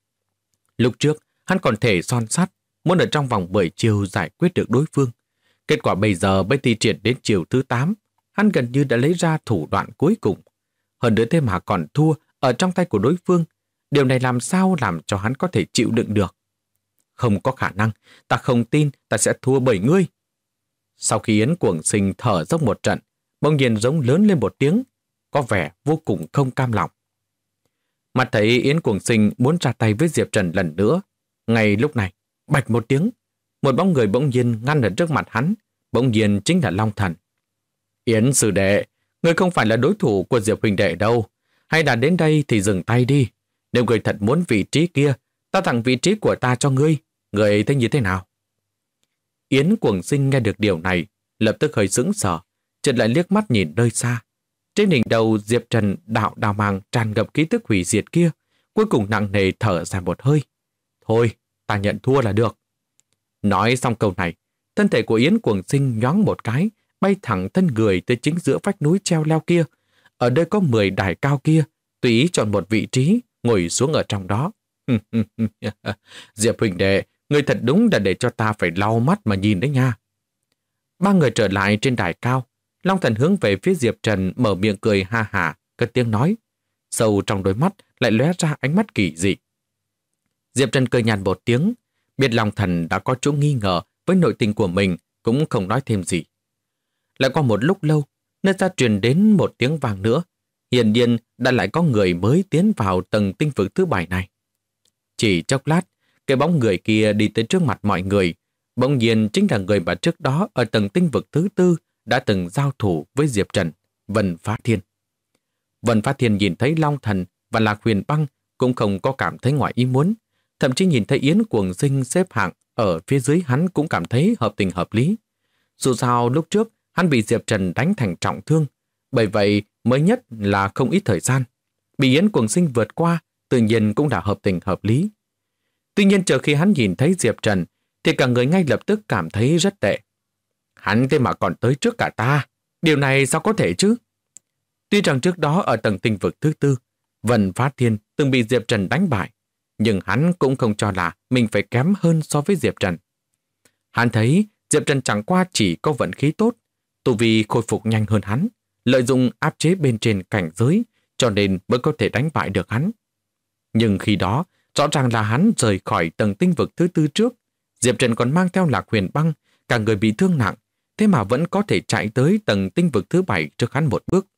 S1: Lúc trước, hắn còn thể son sắt, muốn ở trong vòng 10 chiều giải quyết được đối phương. Kết quả bây giờ mới thi triển đến chiều thứ 8, hắn gần như đã lấy ra thủ đoạn cuối cùng. Hơn nữa thế mà còn thua ở trong tay của đối phương. Điều này làm sao làm cho hắn có thể chịu đựng được? Không có khả năng, ta không tin ta sẽ thua bởi ngươi. Sau khi Yến Cuồng Sinh thở dốc một trận, bỗng nhiên giống lớn lên một tiếng, có vẻ vô cùng không cam lòng. Mặt thấy Yến Cuồng Sinh muốn ra tay với Diệp Trần lần nữa. Ngay lúc này, bạch một tiếng, một bóng người bỗng nhiên ngăn ở trước mặt hắn, bỗng nhiên chính là Long Thần. Yến sư đệ, ngươi không phải là đối thủ của Diệp huynh đệ đâu, hay đã đến đây thì dừng tay đi. Nếu ngươi thật muốn vị trí kia, ta tặng vị trí của ta cho ngươi, ngươi thấy như thế nào? Yến Cuồng Sinh nghe được điều này, lập tức hơi sững sờ, chợt lại liếc mắt nhìn nơi xa. Trên đỉnh đầu Diệp Trần đạo đào mang tràn ngập ký tức hủy diệt kia, cuối cùng nặng nề thở dài một hơi. Thôi, ta nhận thua là được. Nói xong câu này, thân thể của Yến Cuồng Sinh nhoáng một cái, bay thẳng thân người tới chính giữa vách núi treo leo kia. Ở đây có 10 đài cao kia, tùy ý chọn một vị trí, ngồi xuống ở trong đó. Diệp huynh đệ, ngươi thật đúng là để cho ta phải lau mắt mà nhìn đấy nha. Ba người trở lại trên đài cao, Long Thần hướng về phía Diệp Trần mở miệng cười ha hả, cất tiếng nói. Sâu trong đôi mắt lại lóe ra ánh mắt kỳ dị. Diệp Trần cười nhàn một tiếng, biết Long Thần đã có chỗ nghi ngờ với nội tình của mình, cũng không nói thêm gì. Lại qua một lúc lâu, nơi xa truyền đến một tiếng vang nữa. Hiển nhiên đã lại có người mới tiến vào tầng tinh vực thứ 7 này. Chỉ chốc lát, cái bóng người kia đi tới trước mặt mọi người. Bỗng nhiên chính là người mà trước đó ở tầng tinh vực thứ 4 đã từng giao thủ với Diệp Trần, Vân Phá Thiên. Vân Phá Thiên nhìn thấy Long Thần và Lạc Huyền Băng cũng không có cảm thấy ngoài ý muốn. Thậm chí nhìn thấy Yến Cuồng Sinh xếp hạng ở phía dưới hắn cũng cảm thấy hợp tình hợp lý. Dù sao lúc trước hắn bị Diệp Trần đánh thành trọng thương, bởi vậy mới nhất là không ít thời gian. Bị Yến Cuồng Sinh vượt qua, tự nhiên cũng đã hợp tình hợp lý. Tuy nhiên chờ khi hắn nhìn thấy Diệp Trần, thì cả người ngay lập tức cảm thấy rất tệ. Hắn thế mà còn tới trước cả ta, điều này sao có thể chứ? Tuy rằng trước đó ở tầng tinh vực thứ 4, Vân Phá Thiên từng bị Diệp Trần đánh bại, nhưng hắn cũng không cho là mình phải kém hơn so với Diệp Trần. Hắn thấy Diệp Trần chẳng qua chỉ có vận khí tốt, tu vi khôi phục nhanh hơn hắn, lợi dụng áp chế bên trên cảnh giới, cho nên mới có thể đánh bại được hắn. Nhưng khi đó, rõ ràng là hắn rời khỏi tầng tinh vực thứ 4 trước, Diệp Trần còn mang theo Lạc Huyền Băng, cả người bị thương nặng, thế mà vẫn có thể chạy tới tầng tinh vực thứ 7 trước hắn một bước.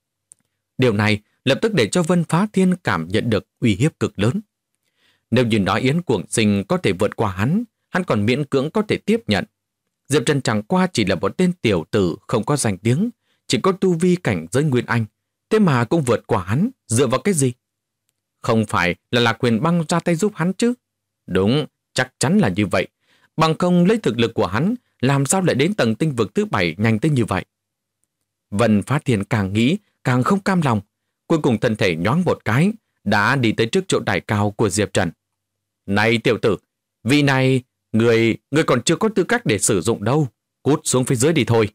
S1: Điều này lập tức để cho Vân Phá Thiên cảm nhận được uy hiếp cực lớn. Nếu như nói Yến Cuồng Sinh có thể vượt qua hắn còn miễn cưỡng có thể tiếp nhận. Diệp Trần chẳng qua chỉ là một tên tiểu tử không có danh tiếng, chỉ có tu vi cảnh giới Nguyên Anh, thế mà cũng vượt qua hắn, dựa vào cái gì? Không phải là Lạc Huyền Băng ra tay giúp hắn chứ? Đúng, chắc chắn là như vậy. Bằng không lấy thực lực của hắn làm sao lại đến tầng tinh vực thứ 7 nhanh tới như vậy? Vân Phá Thiên càng nghĩ, càng không cam lòng. Cuối cùng thân thể nhoáng một cái, đã đi tới trước chỗ đài cao của Diệp Trần. Này tiểu tử, vị này, người còn chưa có tư cách để sử dụng đâu. Cút xuống phía dưới đi thôi.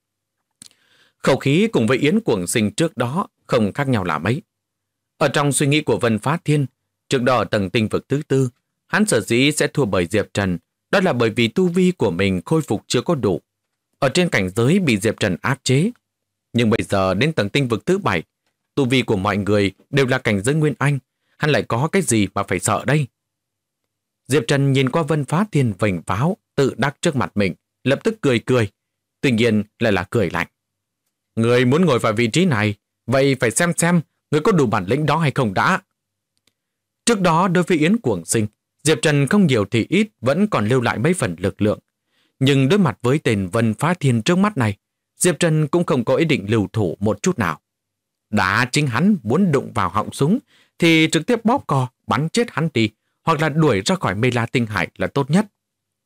S1: Khẩu khí cùng với Yến Cuồng Sinh trước đó không khác nhau là mấy. Ở trong suy nghĩ của Vân Phá Thiên, trước đó ở tầng tinh vực thứ 4, hắn sở dĩ sẽ thua bởi Diệp Trần, đó là bởi vì tu vi của mình khôi phục chưa có đủ. Ở trên cảnh giới bị Diệp Trần áp chế. Nhưng bây giờ đến tầng tinh vực thứ 7, tu vi của mọi người đều là cảnh giới Nguyên Anh, hắn lại có cái gì mà phải sợ đây? Diệp Trần nhìn qua Vân Phá Thiên vểnh váo, tự đắc trước mặt mình, lập tức cười. Tuy nhiên lại là cười lạnh. Người muốn ngồi vào vị trí này, vậy phải xem người có đủ bản lĩnh đó hay không đã. Trước đó đối với Yến Cuồng Sinh, Diệp Trần không nhiều thì ít vẫn còn lưu lại mấy phần lực lượng. Nhưng đối mặt với tên Vân Phá Thiên trước mắt này, Diệp Trần cũng không có ý định lưu thủ một chút nào. Đã chính hắn muốn đụng vào họng súng thì trực tiếp bóp cò bắn chết hắn đi, hoặc là đuổi ra khỏi Mê La Tinh Hải là tốt nhất.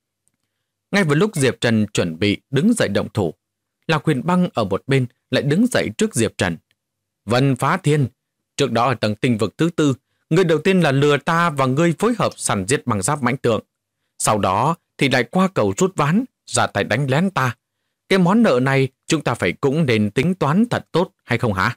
S1: Ngay vào lúc Diệp Trần chuẩn bị đứng dậy động thủ, Lạc Huyền Băng ở một bên lại đứng dậy trước Diệp Trần. Vân Phá Thiên, trước đó ở tầng tinh vực thứ 4, người đầu tiên là lừa ta và ngươi phối hợp săn giết bằng giáp mãnh tượng. Sau đó thì lại qua cầu rút ván, ra tay đánh lén ta. Cái món nợ này chúng ta phải cũng nên tính toán thật tốt hay không hả?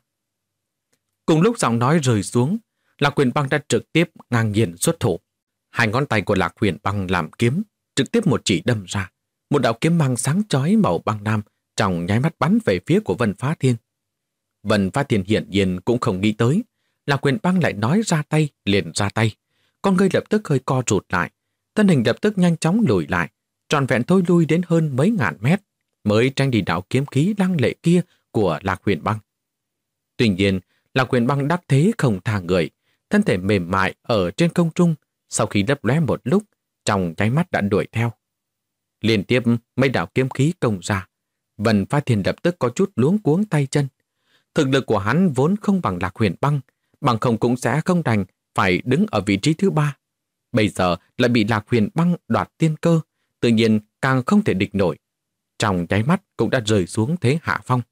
S1: Cùng lúc giọng nói rơi xuống, Lạc Huyền Băng đã trực tiếp ngang nhiên xuất thủ. Hai ngón tay của Lạc Huyền Băng làm kiếm, trực tiếp một chỉ đâm ra. Một đạo kiếm mang sáng chói màu băng lam trong nháy mắt bắn về phía của Vân Phá Thiên. Vân Phá Thiên hiển nhiên cũng không nghĩ tới. Lạc Huyền Băng lại nói ra tay, liền ra tay. Con ngươi lập tức hơi co rụt lại. Thân hình lập tức nhanh chóng lùi lại, trọn vẹn thôi lui đến hơn mấy ngàn mét, mới tránh đi đạo kiếm khí lăng lệ kia của Lạc Huyền Băng. Tuy nhiên, Lạc Huyền Băng đắc thế không tha người, thân thể mềm mại ở trên không trung, sau khi lấp lóe một lúc, trong nháy mắt đã đuổi theo. Liên tiếp mấy đạo kiếm khí công ra, Vân Phá Thiên lập tức có chút luống cuống tay chân. Thực lực của hắn vốn không bằng Lạc Huyền Băng, bằng không cũng sẽ không đành phải đứng ở vị trí thứ 3. Bây giờ lại bị Lạc Huyền Băng đoạt tiên cơ, tự nhiên càng không thể địch nổi. Trong nháy mắt cũng đã rơi xuống thế hạ phong.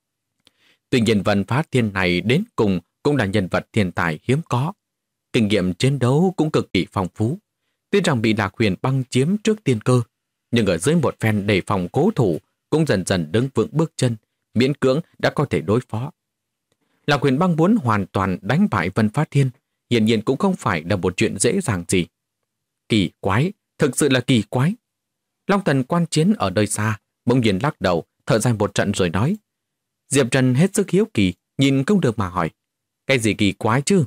S1: Tuy nhiên Vân Phá Thiên này đến cùng cũng là nhân vật thiên tài hiếm có. Kinh nghiệm chiến đấu cũng cực kỳ phong phú. Tuy rằng bị Lạc Huyền Băng chiếm trước tiên cơ, nhưng ở dưới một phen đề phòng cố thủ cũng dần dần đứng vững bước chân, miễn cưỡng đã có thể đối phó. Lạc Huyền Băng muốn hoàn toàn đánh bại Vân Phá Thiên, hiển nhiên cũng không phải là một chuyện dễ dàng gì. Kỳ quái, thực sự là kỳ quái. Long Tần quan chiến ở nơi xa, bỗng nhiên lắc đầu, thở dài một trận rồi nói. Diệp Trần hết sức hiếu kỳ, nhìn không được mà hỏi. Cái gì kỳ quái chứ?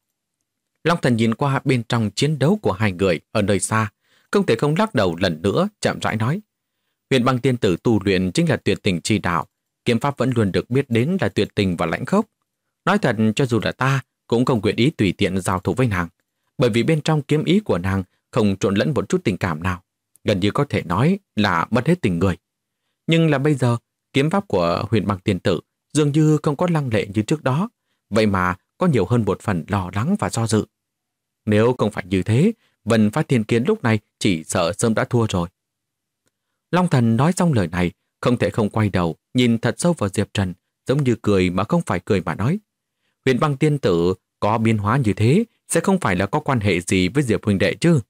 S1: Long Thần nhìn qua bên trong chiến đấu của hai người ở nơi xa, không thể không lắc đầu lần nữa, chậm rãi nói. Huyền Băng tiên tử tu luyện chính là tuyệt tình chi đạo, kiếm pháp vẫn luôn được biết đến là tuyệt tình và lãnh khốc. Nói thật, cho dù là ta cũng không nguyện ý tùy tiện giao thủ với nàng, bởi vì bên trong kiếm ý của nàng không trộn lẫn một chút tình cảm nào, gần như có thể nói là mất hết tình người. Nhưng là bây giờ, kiếm pháp của Huyền Băng tiên tử dường như không có lăng lệ như trước đó, vậy mà có nhiều hơn một phần lo lắng và do dự. Nếu không phải như thế, Vân Phá Thiên Kiến lúc này chỉ sợ sớm đã thua rồi. Long Thần nói xong lời này, không thể không quay đầu, nhìn thật sâu vào Diệp Trần, giống như cười mà không phải cười mà nói. Huyền Băng tiên tử có biến hóa như thế, sẽ không phải là có quan hệ gì với Diệp huynh đệ chứ?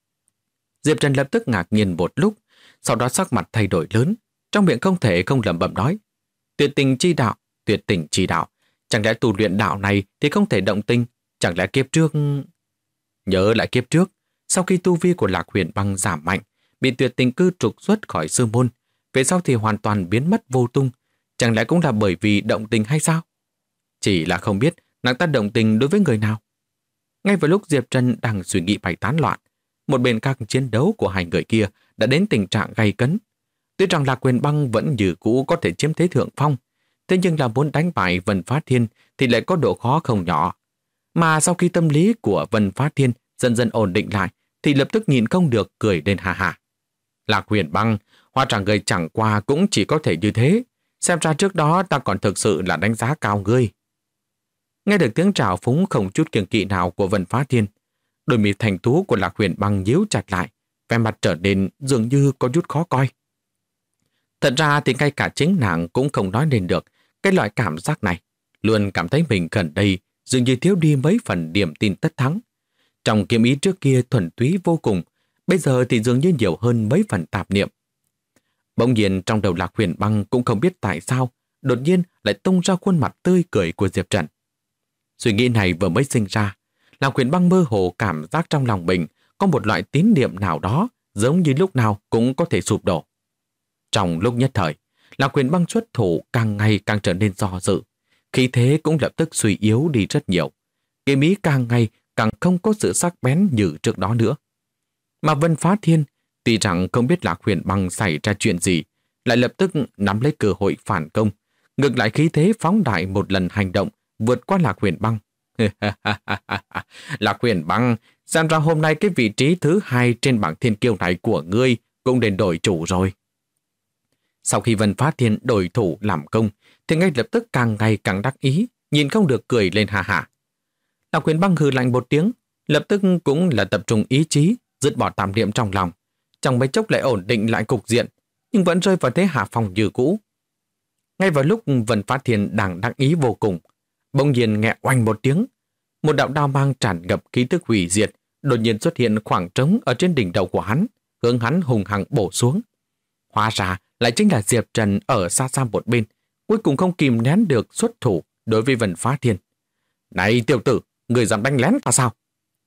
S1: Diệp Trần lập tức ngạc nhiên một lúc, sau đó sắc mặt thay đổi lớn, trong miệng không thể không lẩm bẩm nói. Tuyệt tình chi đạo, tuyệt tình chi đạo, chẳng lẽ tu luyện đạo này thì không thể động tình, chẳng lẽ kiếp trước... Nhớ lại kiếp trước, sau khi tu vi của Lạc Huyền Băng giảm mạnh, bị tuyệt tình cư trục xuất khỏi sư môn, về sau thì hoàn toàn biến mất vô tung, chẳng lẽ cũng là bởi vì động tình hay sao? Chỉ là không biết nàng ta động tình đối với người nào. Ngay vào lúc Diệp Trần đang suy nghĩ bày tán loạn, một bên các chiến đấu của hai người kia đã đến tình trạng gay cấn. Tuy rằng Lạc Huyền Băng vẫn như cũ có thể chiếm thế thượng phong, thế nhưng là muốn đánh bại Vân Phá Thiên thì lại có độ khó không nhỏ. Mà sau khi tâm lý của Vân Phá Thiên dần dần ổn định lại, thì lập tức nhìn không được cười lên hà hà. Lạc Huyền Băng, hóa ra người chẳng qua cũng chỉ có thể như thế. Xem ra trước đó ta còn thực sự là đánh giá cao ngươi. Nghe được tiếng trào phúng không chút kiêng kỵ nào của Vân Phá Thiên, đôi mi thành tú của Lạc Huyền Băng nhíu chặt lại, vẻ mặt trở nên dường như có chút khó coi. Thật ra thì ngay cả chính nàng cũng không nói nên được cái loại cảm giác này, luôn cảm thấy mình gần đây dường như thiếu đi mấy phần niềm tin tất thắng. Trong kiếm ý trước kia thuần túy vô cùng, bây giờ thì dường như nhiều hơn mấy phần tạp niệm. Bỗng nhiên trong đầu Lạc Huyền Băng cũng không biết tại sao, đột nhiên lại tung ra khuôn mặt tươi cười của Diệp Trần. Suy nghĩ này vừa mới sinh ra, Lạc Huyền Băng mơ hồ cảm giác trong lòng mình có một loại tín niệm nào đó giống như lúc nào cũng có thể sụp đổ. Trong lúc nhất thời, Lạc Huyền Băng xuất thủ càng ngày càng trở nên do dự, khí thế cũng lập tức suy yếu đi rất nhiều. Kiếm ý càng ngày càng không có sự sắc bén như trước đó nữa. Mà Vân Phá Thiên, tuy rằng không biết Lạc Huyền Băng xảy ra chuyện gì, lại lập tức nắm lấy cơ hội phản công, ngược lại khí thế phóng đại một lần hành động, vượt qua Lạc Huyền Băng. Lạc Huyền Băng, xem ra hôm nay cái vị trí thứ 2 trên bảng thiên kiêu này của ngươi cũng đến đổi chủ rồi. Sau khi Vân Phá Thiên đổi thủ làm công, thì ngay lập tức càng ngày càng đắc ý, nhìn không được cười lên hà hà. Lạc Huyền Băng hừ lạnh một tiếng, lập tức cũng là tập trung ý chí, dứt bỏ tạp niệm trong lòng. Trong mấy chốc lại ổn định lại cục diện, nhưng vẫn rơi vào thế hạ phong như cũ. Ngay vào lúc Vân Phá Thiên đang đắc ý vô cùng, bỗng nhiên nghe oanh một tiếng, một đạo đao mang tràn ngập khí tức hủy diệt, đột nhiên xuất hiện khoảng trống ở trên đỉnh đầu của hắn, hướng hắn hùng hăng bổ xuống. Hóa ra lại chính là Diệp Trần ở xa xa một bên, cuối cùng không kìm nén được xuất thủ đối với Vân Phá Thiên. Này tiểu tử, người dám đánh lén ta sao?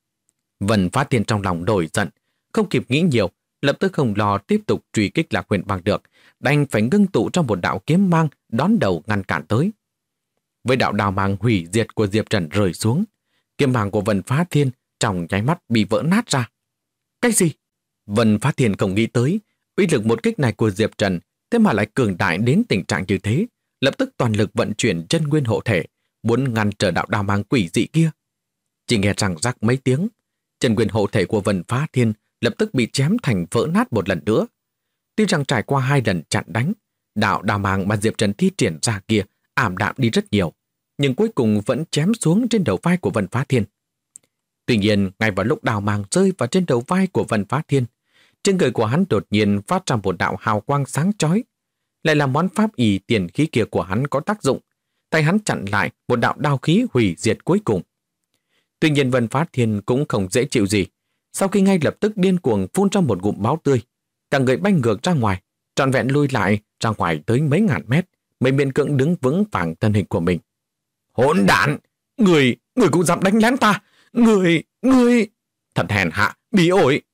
S1: Vân Phá Thiên trong lòng nổi giận, không kịp nghĩ nhiều, lập tức không lo tiếp tục truy kích Lạc Huyền Băng được, đành phải ngưng tụ trong một đạo kiếm mang đón đầu ngăn cản tới. Với đạo đào mang hủy diệt của Diệp Trần rơi xuống, kiếm mang của Vân Phá Thiên trong nháy mắt bị vỡ nát ra. Cái gì? Vân Phá Thiên không nghĩ tới, uy lực một kích này của Diệp Trần thế mà lại cường đại đến tình trạng như thế, lập tức toàn lực vận chuyển chân nguyên hộ thể, muốn ngăn trở đạo đào mang quỷ dị kia. Chỉ nghe rằng rắc mấy tiếng, chân nguyên hộ thể của Vân Phá Thiên lập tức bị chém thành vỡ nát một lần nữa. Tuy rằng trải qua 2 lần chặn đánh, đạo đào mang mà Diệp Trần thi triển ra kia ảm đạm đi rất nhiều, nhưng cuối cùng vẫn chém xuống trên đầu vai của Vân Phá Thiên. Tuy nhiên, ngay vào lúc đào mang rơi vào trên đầu vai của Vân Phá Thiên, trên người của hắn đột nhiên phát ra một đạo hào quang sáng chói. Lại là món pháp y tiền khí kia của hắn có tác dụng, tay hắn chặn lại một đạo đao khí hủy diệt cuối cùng. Tuy nhiên Vân Phá Thiên cũng không dễ chịu gì, sau khi ngay lập tức điên cuồng phun ra một ngụm máu tươi, cả người bay ngược ra ngoài, trọn vẹn lui lại ra ngoài tới mấy ngàn mét, mới miễn cưỡng đứng vững vàng thân hình của mình. Hỗn đản! Người cũng dám đánh lén ta! Người! Thật hèn hạ, bí ổi!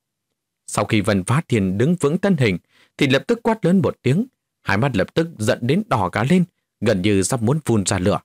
S1: Sau khi Vân Phá Thiên đứng vững thân hình, thì lập tức quát lớn một tiếng, hai mắt lập tức giận đến đỏ cả lên, gần như sắp muốn phun ra lửa.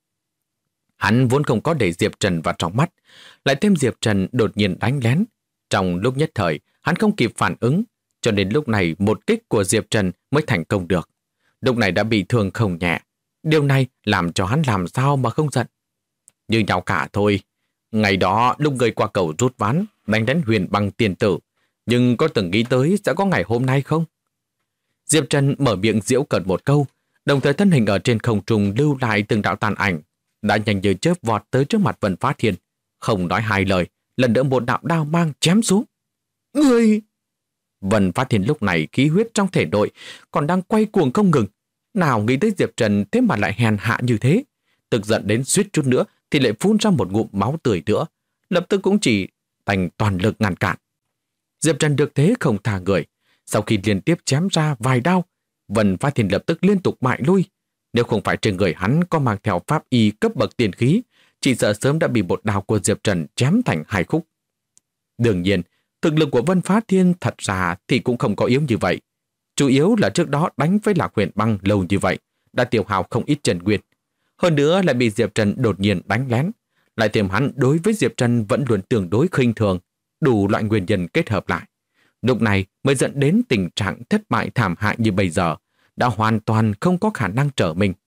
S1: Hắn vốn không có để Diệp Trần vào trong mắt, lại thêm Diệp Trần đột nhiên đánh lén. Trong lúc nhất thời, hắn không kịp phản ứng, cho đến lúc này một kích của Diệp Trần mới thành công được. Lúc này đã bị thương không nhẹ. Điều này làm cho hắn làm sao mà không giận. Như nhau cả thôi. Ngày đó lúc người qua cầu rút ván, đánh đến Huyền Băng tiền tử, nhưng có từng nghĩ tới sẽ có ngày hôm nay không? Diệp Trần mở miệng giễu cợt một câu, đồng thời thân hình ở trên không trung lưu lại từng đạo tàn ảnh, đã nhanh như chớp vọt tới trước mặt Vân Phá Thiên, không nói hai lời, lần nữa một đạo đao mang chém xuống. Người! Vân Phá Thiên lúc này khí huyết trong thể nội còn đang quay cuồng không ngừng, nào nghĩ tới Diệp Trần thế mà lại hèn hạ như thế, tức giận đến suýt chút nữa thì lại phun ra một ngụm máu tươi nữa, lập tức cũng chỉ thành toàn lực ngăn cản. Diệp Trần được thế không tha người, sau khi liên tiếp chém ra vài đao, Vân Phá Thiên lập tức liên tục bại lui. Nếu không phải trên người hắn có mang theo pháp y cấp bậc tiền khí, chỉ sợ sớm đã bị một đao của Diệp Trần chém thành 2 khúc. Đương nhiên, thực lực của Vân Phá Thiên thật ra thì cũng không có yếu như vậy. Chủ yếu là trước đó đánh với Lạc Huyền Băng lâu như vậy, đã tiêu hao không ít chân nguyên. Hơn nữa lại bị Diệp Trần đột nhiên đánh lén. Lại thêm hắn đối với Diệp Trần vẫn luôn tương đối khinh thường, đủ loại nguyên nhân kết hợp lại. Lúc này mới dẫn đến tình trạng thất bại thảm hại như bây giờ, đã hoàn toàn không có khả năng trở mình.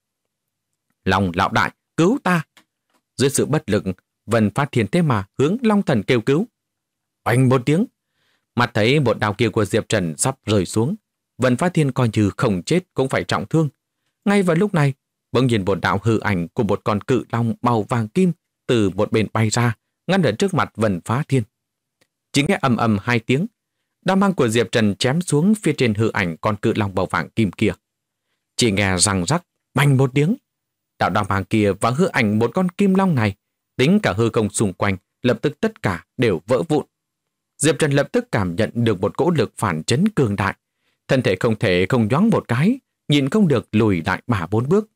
S1: Long lão đại, cứu ta! Dưới sự bất lực, Vân Phá Thiên thế mà hướng Long Thần kêu cứu. Oanh một tiếng, mặt thấy một đao kia của Diệp Trần sắp rơi xuống, Vân Phá Thiên coi như không chết cũng phải trọng thương. Ngay vào lúc này, bỗng nhiên một đạo hư ảnh của một con cự long màu vàng kim từ một bên bay ra, ngăn ở trước mặt Vân Phá Thiên. Chỉ nghe ầm ầm 2 tiếng, Đao mang của Diệp Trần chém xuống phía trên hư ảnh con cự long màu vàng kim kia. Chỉ nghe răng rắc, bành một tiếng. Đao mang kia và hư ảnh một con kim long này, tính cả hư không xung quanh, lập tức tất cả đều vỡ vụn. Diệp Trần lập tức cảm nhận được một cỗ lực phản chấn cường đại. Thân thể không thể không nhoáng một cái, nhìn không được lùi lại 3-4 bước.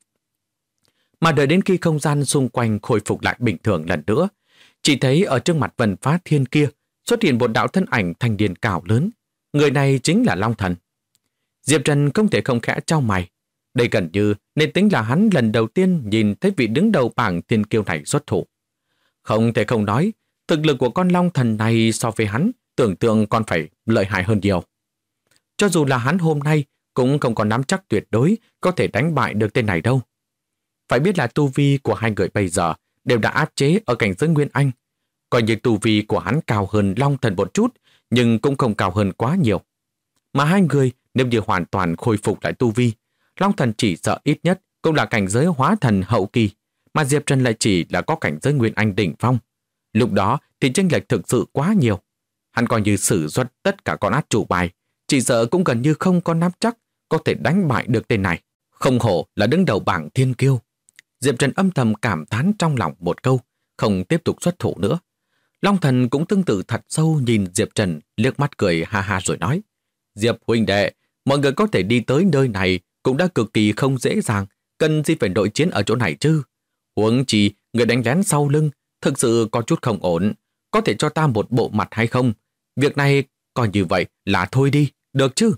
S1: Mà đợi đến khi không gian xung quanh khôi phục lại bình thường lần nữa, chỉ thấy ở trước mặt Vân Phá Thiên kia xuất hiện một đạo thân ảnh thanh niên cao lớn. Người này chính là Long Thần. Diệp Trần không thể không khẽ chau mày. Đây gần như nên tính là hắn lần đầu tiên nhìn thấy vị đứng đầu bảng thiên kiêu này xuất thủ. Không thể không nói, thực lực của con Long Thần này so với hắn tưởng tượng còn phải lợi hại hơn nhiều. Cho dù là hắn hôm nay cũng không có nắm chắc tuyệt đối có thể đánh bại được tên này đâu. Phải biết là tu vi của hai người bây giờ đều đã áp chế ở cảnh giới Nguyên Anh. Coi như tu vi của hắn cao hơn Long Thần một chút, nhưng cũng không cao hơn quá nhiều. Mà hai người nếu như hoàn toàn khôi phục lại tu vi, Long Thần chỉ sợ ít nhất cũng là cảnh giới hóa thần hậu kỳ, mà Diệp Trần lại chỉ là có cảnh giới Nguyên Anh đỉnh phong. Lúc đó thì chênh lệch thực sự quá nhiều. Hắn coi như sử xuất tất cả con át chủ bài, chỉ sợ cũng gần như không có nắm chắc có thể đánh bại được tên này. Không hổ là đứng đầu bảng thiên kiêu. Diệp Trần âm thầm cảm thán trong lòng một câu, không tiếp tục xuất thủ nữa. Long Thần cũng tương tự thật sâu nhìn Diệp Trần, liếc mắt cười ha ha rồi nói: Diệp huynh đệ, mọi người có thể đi tới nơi này cũng đã cực kỳ không dễ dàng, cần gì phải nội chiến ở chỗ này chứ? Huống chi người đánh lén sau lưng thực sự có chút không ổn, có thể cho ta một bộ mặt hay không? Việc này coi như vậy là thôi đi, được chứ?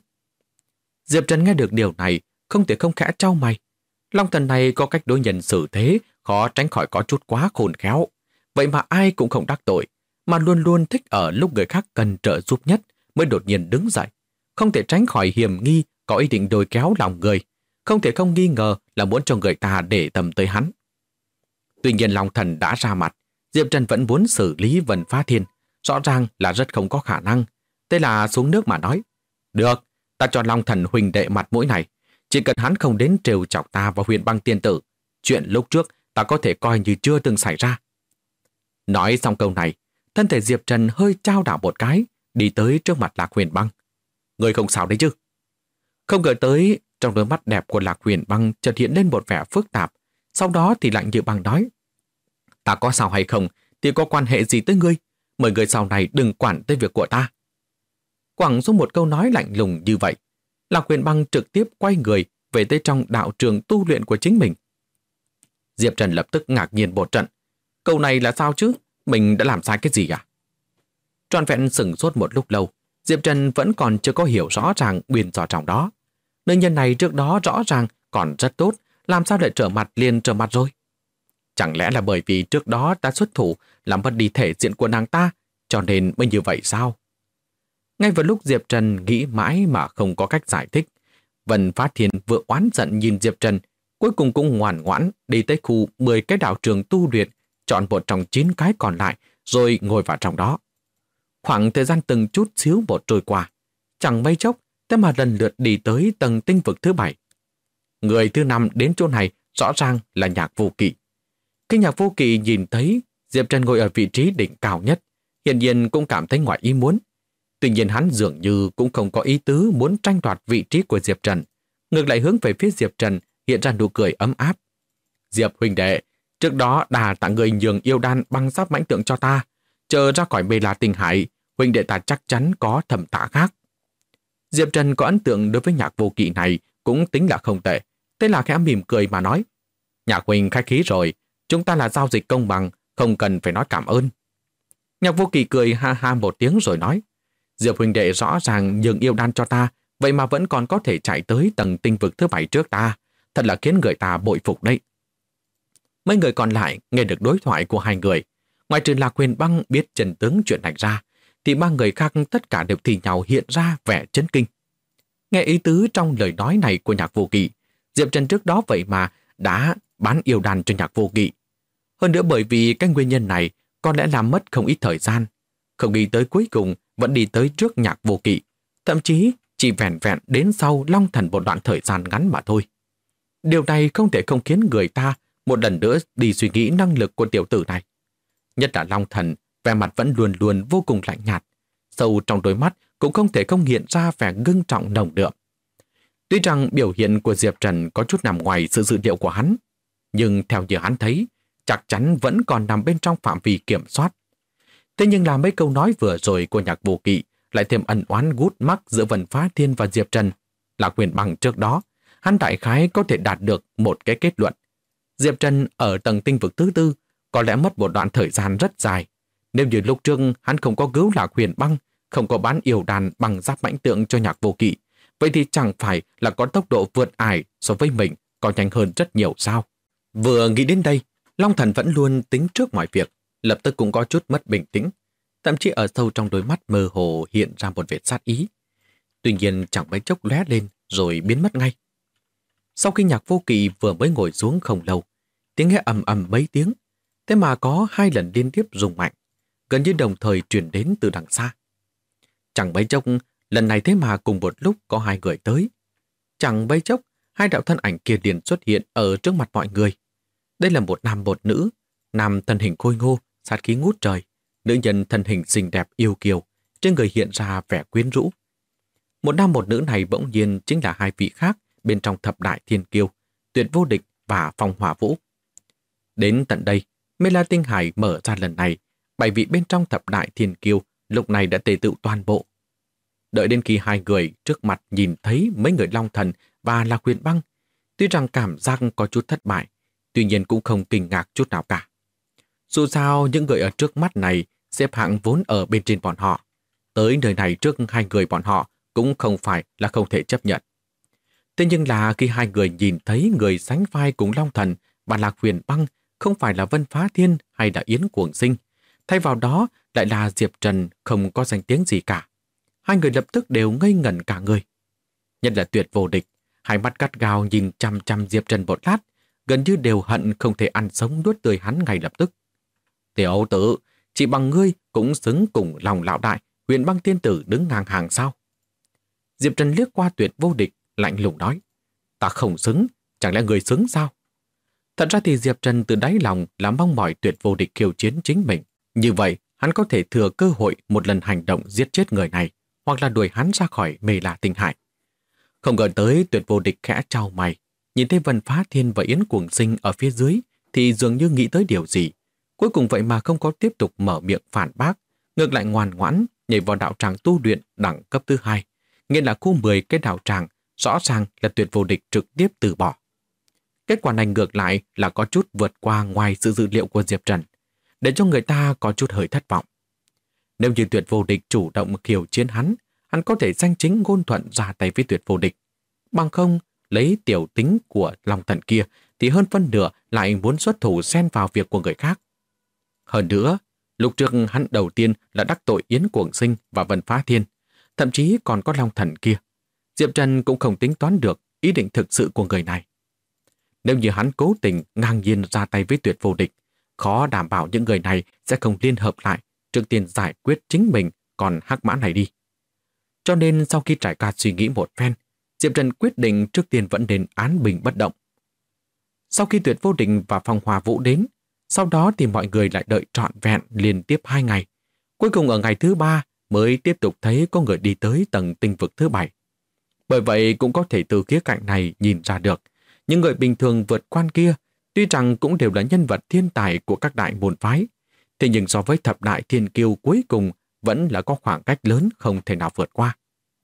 S1: Diệp Trần nghe được điều này, không thể không khẽ chau mày. Long Thần này có cách đối nhân xử thế, khó tránh khỏi có chút quá khôn khéo. Vậy mà ai cũng không đắc tội, mà luôn luôn thích ở lúc người khác cần trợ giúp nhất mới đột nhiên đứng dậy. Không thể tránh khỏi hiểm nghi có ý định đồi kéo lòng người, không thể không nghi ngờ là muốn cho người ta để tâm tới hắn. Tuy nhiên Long Thần đã ra mặt, Diệp Trần vẫn muốn xử lý Vân Phá Thiên, rõ ràng là rất không có khả năng. Thế là xuống nước mà nói: Được, ta cho Long Thần huynh đệ mặt mũi này, chỉ cần hắn không đến trêu chọc ta và Huyền Băng Tiên Tử, chuyện lúc trước ta có thể coi như chưa từng xảy ra. Nói xong câu này, thân thể Diệp Trần hơi chao đảo một cái, đi tới trước mặt Lạc Huyền Băng. Người không sao đấy chứ? Không ngờ tới, trong đôi mắt đẹp của Lạc Huyền Băng chợt hiện lên một vẻ phức tạp, sau đó thì lạnh như băng nói: Ta có sao hay không thì có quan hệ gì tới ngươi, mời người sau này đừng quản tới việc của ta. Quẳng xuống một câu nói lạnh lùng như vậy, Lạc Huyền Băng trực tiếp quay người về tới trong đạo trường tu luyện của chính mình. Diệp Trần lập tức ngạc nhiên một trận. Câu này là sao chứ? Mình đã làm sai cái gì à? Trọn vẹn sửng sốt một lúc lâu, Diệp Trần vẫn còn chưa có hiểu rõ ràng nguyên do trong đó. Nữ nhân này trước đó rõ ràng còn rất tốt, làm sao lại trở mặt liền trở mặt rồi? Chẳng lẽ là bởi vì trước đó ta xuất thủ làm mất đi thể diện của nàng ta, cho nên mới như vậy sao? Ngay vào lúc Diệp Trần nghĩ mãi mà không có cách giải thích, Vân Phá Thiên vừa oán giận nhìn Diệp Trần, cuối cùng cũng ngoan ngoãn đi tới khu 10 cái đạo trường tu luyện, chọn một trong 9 cái còn lại rồi ngồi vào trong đó. Khoảng thời gian từng chút xíu một trôi qua, chẳng mấy chốc, thế mà lần lượt đi tới tầng tinh vực thứ 7. Người thứ 5 đến chỗ này rõ ràng là Nhạc Vô Kỵ. Khi Nhạc Vô Kỵ nhìn thấy Diệp Trần ngồi ở vị trí đỉnh cao nhất, hiển nhiên cũng cảm thấy ngoài ý muốn. Tuy nhiên hắn dường như cũng không có ý tứ muốn tranh đoạt vị trí của Diệp Trần, ngược lại hướng về phía Diệp Trần hiện ra nụ cười ấm áp. Diệp huynh đệ, trước đó đà tạ người nhường yêu đan băng giáp mãnh tượng cho ta, chờ ra khỏi Mê La Tinh Hải, huynh đệ ta chắc chắn có thẩm tạ khác. Diệp Trần có ấn tượng đối với Nhạc Vô Kỵ này cũng tính là không tệ, thế là khẽ mỉm cười mà nói: Nhạc huynh khách khí rồi, chúng ta là giao dịch công bằng, không cần phải nói cảm ơn. Nhạc Vô Kỵ cười ha ha một tiếng rồi nói: Diệp huynh đệ rõ ràng nhường yêu đan cho ta, vậy mà vẫn còn có thể chạy tới tầng tinh vực thứ 7 trước ta, thật là khiến người ta bội phục đấy. Mấy người còn lại nghe được đối thoại của hai người, ngoài trừ Lạc Huyền Băng biết chân tướng chuyện này ra, thì ba người khác tất cả đều thì nhau hiện ra vẻ chấn kinh. Nghe ý tứ trong lời nói này của Nhạc Vô Kỵ, Diệp Trần trước đó vậy mà đã bán yêu đan cho Nhạc Vô Kỵ. Hơn nữa bởi vì cái nguyên nhân này có lẽ làm mất không ít thời gian, không nghĩ tới cuối cùng vẫn đi tới trước Nhạc Vô Kỵ, thậm chí chỉ vẹn vẹn đến sau Long Thần một đoạn thời gian ngắn mà thôi. Điều này không thể không khiến người ta một lần nữa đi suy nghĩ năng lực của tiểu tử này. Nhất là Long Thần, vẻ mặt vẫn luôn luôn vô cùng lạnh nhạt, sâu trong đôi mắt cũng không thể không hiện ra vẻ ngưng trọng nồng đượm. Tuy rằng biểu hiện của Diệp Trần có chút nằm ngoài sự dự liệu của hắn, nhưng theo như hắn thấy, chắc chắn vẫn còn nằm bên trong phạm vi kiểm soát. Thế nhưng là mấy câu nói vừa rồi của Nhạc Vô Kỵ lại thêm ẩn oán gút mắc giữa Vân Phá Thiên và Diệp Trần. Là quyền bằng trước đó, hắn đại khái có thể đạt được một cái kết luận. Diệp Trần ở tầng tinh vực thứ tư có lẽ mất một đoạn thời gian rất dài. Nếu như lúc trước hắn không có cứu Lạc Huyền Băng, không có bán yêu đàn bằng giáp mãnh tượng cho Nhạc Vô Kỵ, vậy thì chẳng phải là có tốc độ vượt ải so với mình còn nhanh hơn rất nhiều sao? Vừa nghĩ đến đây, Long Thần vẫn luôn tính trước mọi việc, lập tức cũng có chút mất bình tĩnh. Thậm chí ở sâu trong đôi mắt mơ hồ hiện ra một vệt sát ý. Tuy nhiên chẳng mấy chốc lóe lên rồi biến mất ngay. Sau khi Nhạc Vô Kỵ vừa mới ngồi xuống không lâu, tiếng hét ầm ầm mấy tiếng, thế mà có 2 lần liên tiếp rung mạnh, gần như đồng thời truyền đến từ đằng xa. Chẳng mấy chốc, lần này thế mà cùng một lúc có 2 người tới. Chẳng mấy chốc, 2 đạo thân ảnh kia liền xuất hiện ở trước mặt mọi người. Đây là một nam một nữ, nam thân hình khôi ngô, sát khí ngút trời, nữ nhân thân hình xinh đẹp yêu kiều, trên người hiện ra vẻ quyến rũ. Một nam một nữ này bỗng nhiên chính là 2 vị khác bên trong thập đại thiên kiêu, Tuyệt Vô Địch và Phong Hỏa Vũ. Đến tận đây, Mê La Tinh Hải mở ra lần này, 7 vị bên trong thập đại thiên kiêu lúc này đã tề tựu toàn bộ. Đợi đến khi 2 người trước mặt nhìn thấy mấy người Long Thần và Lạc Huyền Băng, tuy rằng cảm giác có chút thất bại, tuy nhiên cũng không kinh ngạc chút nào cả. Dù sao, những người ở trước mắt này xếp hạng vốn ở bên trên bọn họ. Tới nơi này trước 2 người bọn họ cũng không phải là không thể chấp nhận. Thế nhưng là khi 2 người nhìn thấy người sánh vai cùng Long Thần và Lạc Huyền Băng không phải là Vân Phá Thiên hay là Yến Cuồng Sinh, thay vào đó lại là Diệp Trần không có danh tiếng gì cả. 2 người lập tức đều ngây ngẩn cả người. Nhất là Tuyệt Vô Địch, 2 mắt gắt gao nhìn chằm chằm Diệp Trần một lát, gần như đều hận không thể ăn sống nuốt tươi hắn ngay lập tức. Tiểu tử, chỉ bằng ngươi cũng xứng cùng lòng lão đại, Huyền Băng tiên tử đứng ngang hàng sao? Diệp Trần liếc qua Tuyệt Vô Địch, lạnh lùng nói, ta không xứng, chẳng lẽ người xứng sao? Thật ra thì Diệp Trần từ đáy lòng là mong mỏi Tuyệt Vô Địch khiêu chiến chính mình. Như vậy, hắn có thể thừa cơ hội một lần hành động giết chết người này, hoặc là đuổi hắn ra khỏi Mê La Tinh Hải. Không ngờ tới Tuyệt Vô Địch khẽ chau mày, nhìn thấy Vân Phá Thiên và Yến Cuồng Sinh ở phía dưới thì dường như nghĩ tới điều gì. Cuối cùng vậy mà không có tiếp tục mở miệng phản bác, ngược lại ngoan ngoãn nhảy vào đạo tràng tu luyện đẳng cấp thứ 2, nghĩa là khu 10 cái đạo tràng, rõ ràng là Tuyệt Vô Địch trực tiếp từ bỏ. Kết quả này ngược lại là có chút vượt qua ngoài sự dự liệu của Diệp Trần, để cho người ta có chút hơi thất vọng. Nếu như Tuyệt Vô Địch chủ động khiêu chiến hắn có thể danh chính ngôn thuận ra tay với Tuyệt Vô Địch. Bằng không, lấy tiểu tính của Long Thần kia thì hơn phân nửa lại muốn xuất thủ xen vào việc của người khác. Hơn nữa, lúc trước hắn đầu tiên là đắc tội Yến Cuồng Sinh và Vân Phá Thiên, thậm chí còn có Long Thần kia. Diệp Trần cũng không tính toán được ý định thực sự của người này. Nếu như hắn cố tình ngang nhiên ra tay với Tuyệt Vô Địch, khó đảm bảo những người này sẽ không liên hợp lại trước tiên giải quyết chính mình còn hắc mã này đi. Cho nên sau khi trải qua suy nghĩ một phen, Diệp Trần quyết định trước tiên vẫn nên án bình bất động. Sau khi Tuyệt Vô Địch và Phong Hỏa Vũ đến, sau đó thì mọi người lại đợi trọn vẹn liên tiếp 2 ngày. Cuối cùng ở ngày thứ 3 mới tiếp tục thấy có người đi tới tầng tinh vực thứ 7. Bởi vậy cũng có thể từ khía cạnh này nhìn ra được, những người bình thường vượt quan kia tuy rằng cũng đều là nhân vật thiên tài của các đại môn phái, thế nhưng so với thập đại thiên kiêu cuối cùng vẫn là có khoảng cách lớn không thể nào vượt qua.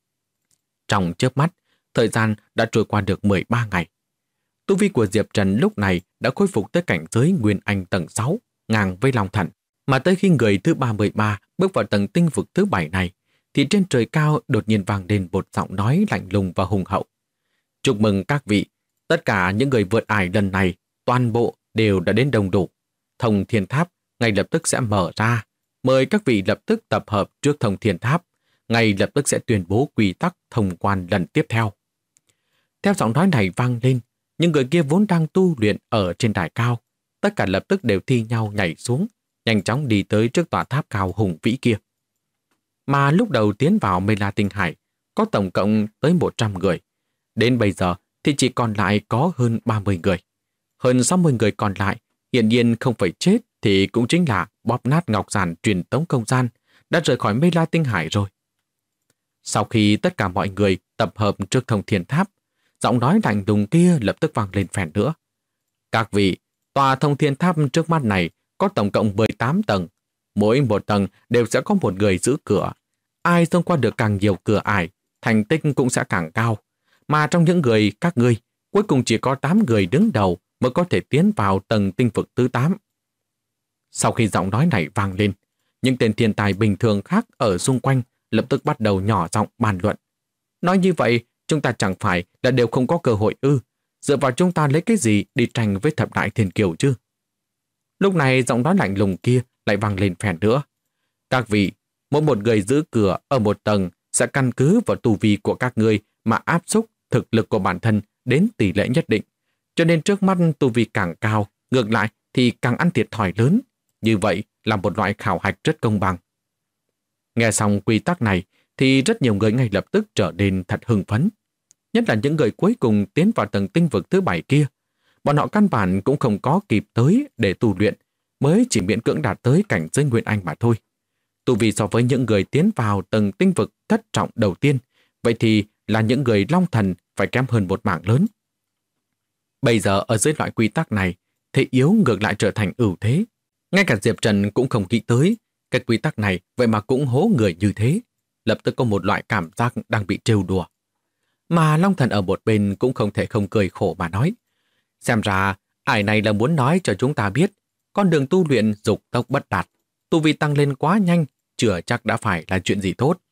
S1: Trong chớp mắt, thời gian đã trôi qua được 13 ngày. Tu vi của Diệp Trần lúc này đã khôi phục tới cảnh giới Nguyên Anh tầng 6, ngang với Long Thần. Mà tới khi người thứ 33 bước vào tầng tinh vực thứ 7 này, thì trên trời cao đột nhiên vang lên một giọng nói lạnh lùng và hùng hậu. Chúc mừng các vị, tất cả những người vượt ải lần này, toàn bộ đều đã đến đông đủ. Thông Thiên Tháp ngay lập tức sẽ mở ra. Mời các vị lập tức tập hợp trước Thông Thiên Tháp, ngay lập tức sẽ tuyên bố quy tắc thông quan lần tiếp theo. Theo giọng nói này vang lên, những người kia vốn đang tu luyện ở trên đài cao, tất cả lập tức đều thi nhau nhảy xuống, nhanh chóng đi tới trước tòa tháp cao hùng vĩ kia. Mà lúc đầu tiến vào Mê La Tinh Hải, có tổng cộng tới 100 người. Đến bây giờ thì chỉ còn lại có hơn 30 người. Hơn 60 người còn lại, hiển nhiên không phải chết thì cũng chính là bóp nát ngọc giản truyền tống không gian, đã rời khỏi Mê La Tinh Hải rồi. Sau khi tất cả mọi người tập hợp trước Thông Thiên Tháp, giọng nói lạnh lùng kia lập tức vang lên phèn nữa. Các vị, tòa Thông Thiên Tháp trước mắt này có tổng cộng 18 tầng. Mỗi một tầng đều sẽ có một người giữ cửa. Ai xông qua được càng nhiều cửa ải, thành tích cũng sẽ càng cao. Mà trong những người các ngươi, cuối cùng chỉ có 8 người đứng đầu mới có thể tiến vào tầng tinh vực thứ 8. Sau khi giọng nói này vang lên, những tên thiên tài bình thường khác ở xung quanh lập tức bắt đầu nhỏ giọng bàn luận. Nói như vậy, chúng ta chẳng phải là đều không có cơ hội ư? Dựa vào chúng ta lấy cái gì đi tranh với thập đại thiên kiều chứ? Lúc này giọng nói lạnh lùng kia lại vang lên phèn nữa. Các vị, mỗi một người giữ cửa ở một tầng sẽ căn cứ vào tu vi của các ngươi mà áp xúc thực lực của bản thân đến tỷ lệ nhất định. Cho nên trước mắt tu vi càng cao, ngược lại thì càng ăn thiệt thòi lớn. Như vậy là một loại khảo hạch rất công bằng. Nghe xong quy tắc này thì rất nhiều người ngay lập tức trở nên thật hưng phấn. Nhất là những người cuối cùng tiến vào tầng tinh vực thứ 7 kia. Bọn họ căn bản cũng không có kịp tới để tu luyện, mới chỉ miễn cưỡng đạt tới cảnh giới Nguyên Anh mà thôi. Tu vi so với những người tiến vào tầng tinh vực thất trọng đầu tiên, vậy thì là những người Long Thần phải kém hơn một mảng lớn. Bây giờ ở dưới loại quy tắc này, thế yếu ngược lại trở thành ưu thế. Ngay cả Diệp Trần cũng không nghĩ tới cái quy tắc này vậy mà cũng hố người như thế. Lập tức có một loại cảm giác đang bị trêu đùa. Mà Long Thần ở một bên cũng không thể không cười khổ mà nói. Xem ra, ải này là muốn nói cho chúng ta biết con đường tu luyện dục tốc bất đạt. Tu vi tăng lên quá nhanh, chưa chắc đã phải là chuyện gì tốt.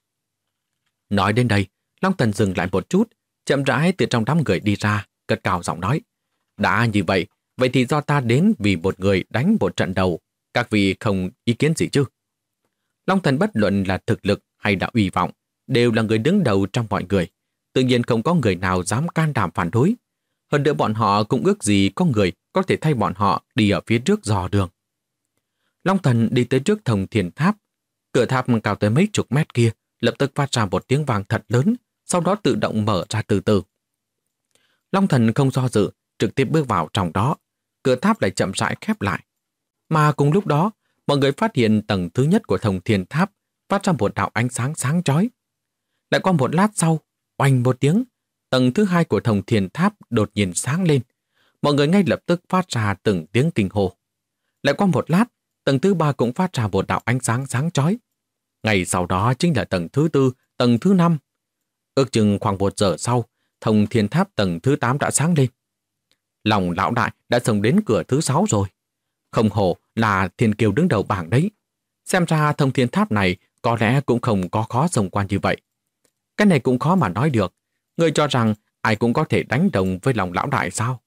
S1: Nói đến đây, Long Thần dừng lại một chút, chậm rãi từ trong đám người đi ra, cất cao giọng nói. Đã như vậy, vậy thì do ta đến vì một người đánh một trận đầu, các vị không ý kiến gì chứ? Long Thần bất luận là thực lực hay là uy vọng, đều là người đứng đầu trong mọi người. Tự nhiên không có người nào dám can đảm phản đối. Hơn nữa bọn họ cũng ước gì có người có thể thay bọn họ đi ở phía trước dò đường. Long Thần đi tới trước Thông Thiên Tháp. Cửa tháp cao tới mấy chục mét kia lập tức phát ra một tiếng vang thật lớn, sau đó tự động mở ra từ từ. Long Thần không do dự, trực tiếp bước vào trong đó. Cửa tháp lại chậm rãi khép lại. Mà cùng lúc đó, mọi người phát hiện tầng thứ nhất của Thông Thiên Tháp phát ra một đạo ánh sáng sáng chói. Lại qua một lát sau, oanh một tiếng, tầng thứ hai của Thông Thiên Tháp đột nhiên sáng lên. Mọi người ngay lập tức phát ra từng tiếng kinh hô. Lại qua một lát, tầng thứ ba cũng phát ra một đạo ánh sáng sáng chói. Ngày sau đó chính là tầng thứ tư, tầng thứ 5. Ước chừng khoảng 1 giờ sau, Thông Thiên Tháp tầng thứ 8 đã sáng lên. Lòng lão đại đã xông đến cửa thứ 6 rồi. Không hổ là thiên kiều đứng đầu bảng đấy. Xem ra Thông Thiên Tháp này có lẽ cũng không có khó xông qua như vậy. Cái này cũng khó mà nói được. Người cho rằng ai cũng có thể đánh đồng với lòng lão đại sao?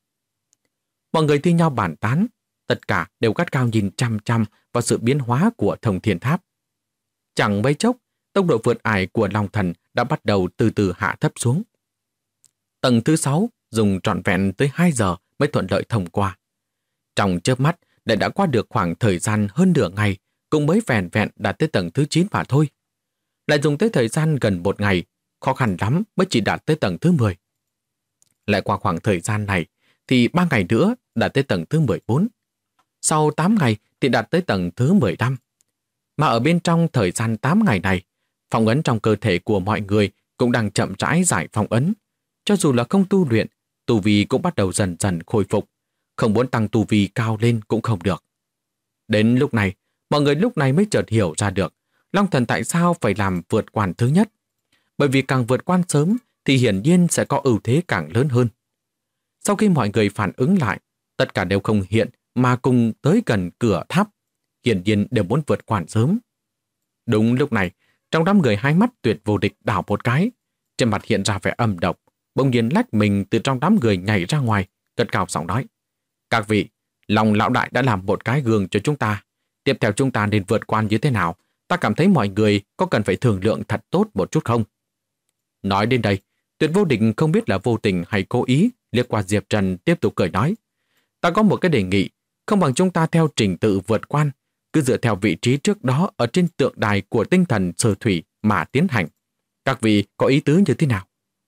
S1: Mọi người thi nhau bàn tán, tất cả đều gắt cao nhìn chăm chăm vào sự biến hóa của Thông Thiên Tháp. Chẳng mấy chốc, tốc độ vượt ải của Long Thần đã bắt đầu từ từ hạ thấp xuống. Tầng thứ 6 dùng trọn vẹn tới 2 giờ mới thuận lợi thông qua. Trong chớp mắt đã qua được khoảng thời gian hơn nửa ngày, cũng mới vẹn vẹn đạt tới tầng thứ 9 mà thôi. Lại dùng tới thời gian gần 1 ngày, khó khăn lắm mới chỉ đạt tới tầng thứ 10. Lại qua khoảng thời gian này, thì 3 ngày nữa đạt tới tầng thứ 14. Sau 8 ngày thì đạt tới tầng thứ 15. Mà ở bên trong thời gian 8 ngày này, phong ấn trong cơ thể của mọi người cũng đang chậm rãi giải phong ấn. Cho dù là không tu luyện, tu vi cũng bắt đầu dần dần khôi phục. Không muốn tăng tu vi cao lên cũng không được. Đến lúc này, mọi người lúc này mới chợt hiểu ra được Long Thần tại sao phải làm vượt quan thứ nhất. Bởi vì càng vượt quan sớm thì hiển nhiên sẽ có ưu thế càng lớn hơn. Sau khi mọi người phản ứng lại, tất cả đều không hiện mà cùng tới gần cửa tháp, hiển nhiên đều muốn vượt quan sớm. Đúng lúc này, trong đám người hai mắt tuyệt vô địch đảo một cái, trên mặt hiện ra vẻ âm độc, bỗng nhiên lách mình từ trong đám người nhảy ra ngoài, cất cao giọng nói: Các vị, lòng lão đại đã làm một cái gương cho chúng ta. Tiếp theo chúng ta nên vượt quan như thế nào? Ta cảm thấy mọi người có cần phải thương lượng thật tốt một chút không? Nói đến đây, tuyệt vô địch không biết là vô tình hay cố ý liếc qua Diệp Trần tiếp tục cười nói: Ta có một cái đề nghị, không bằng chúng ta theo trình tự vượt quan, cứ dựa theo vị trí trước đó ở trên tượng đài của tinh thần Sở Thủy mà tiến hành. Các vị có ý tứ như thế nào?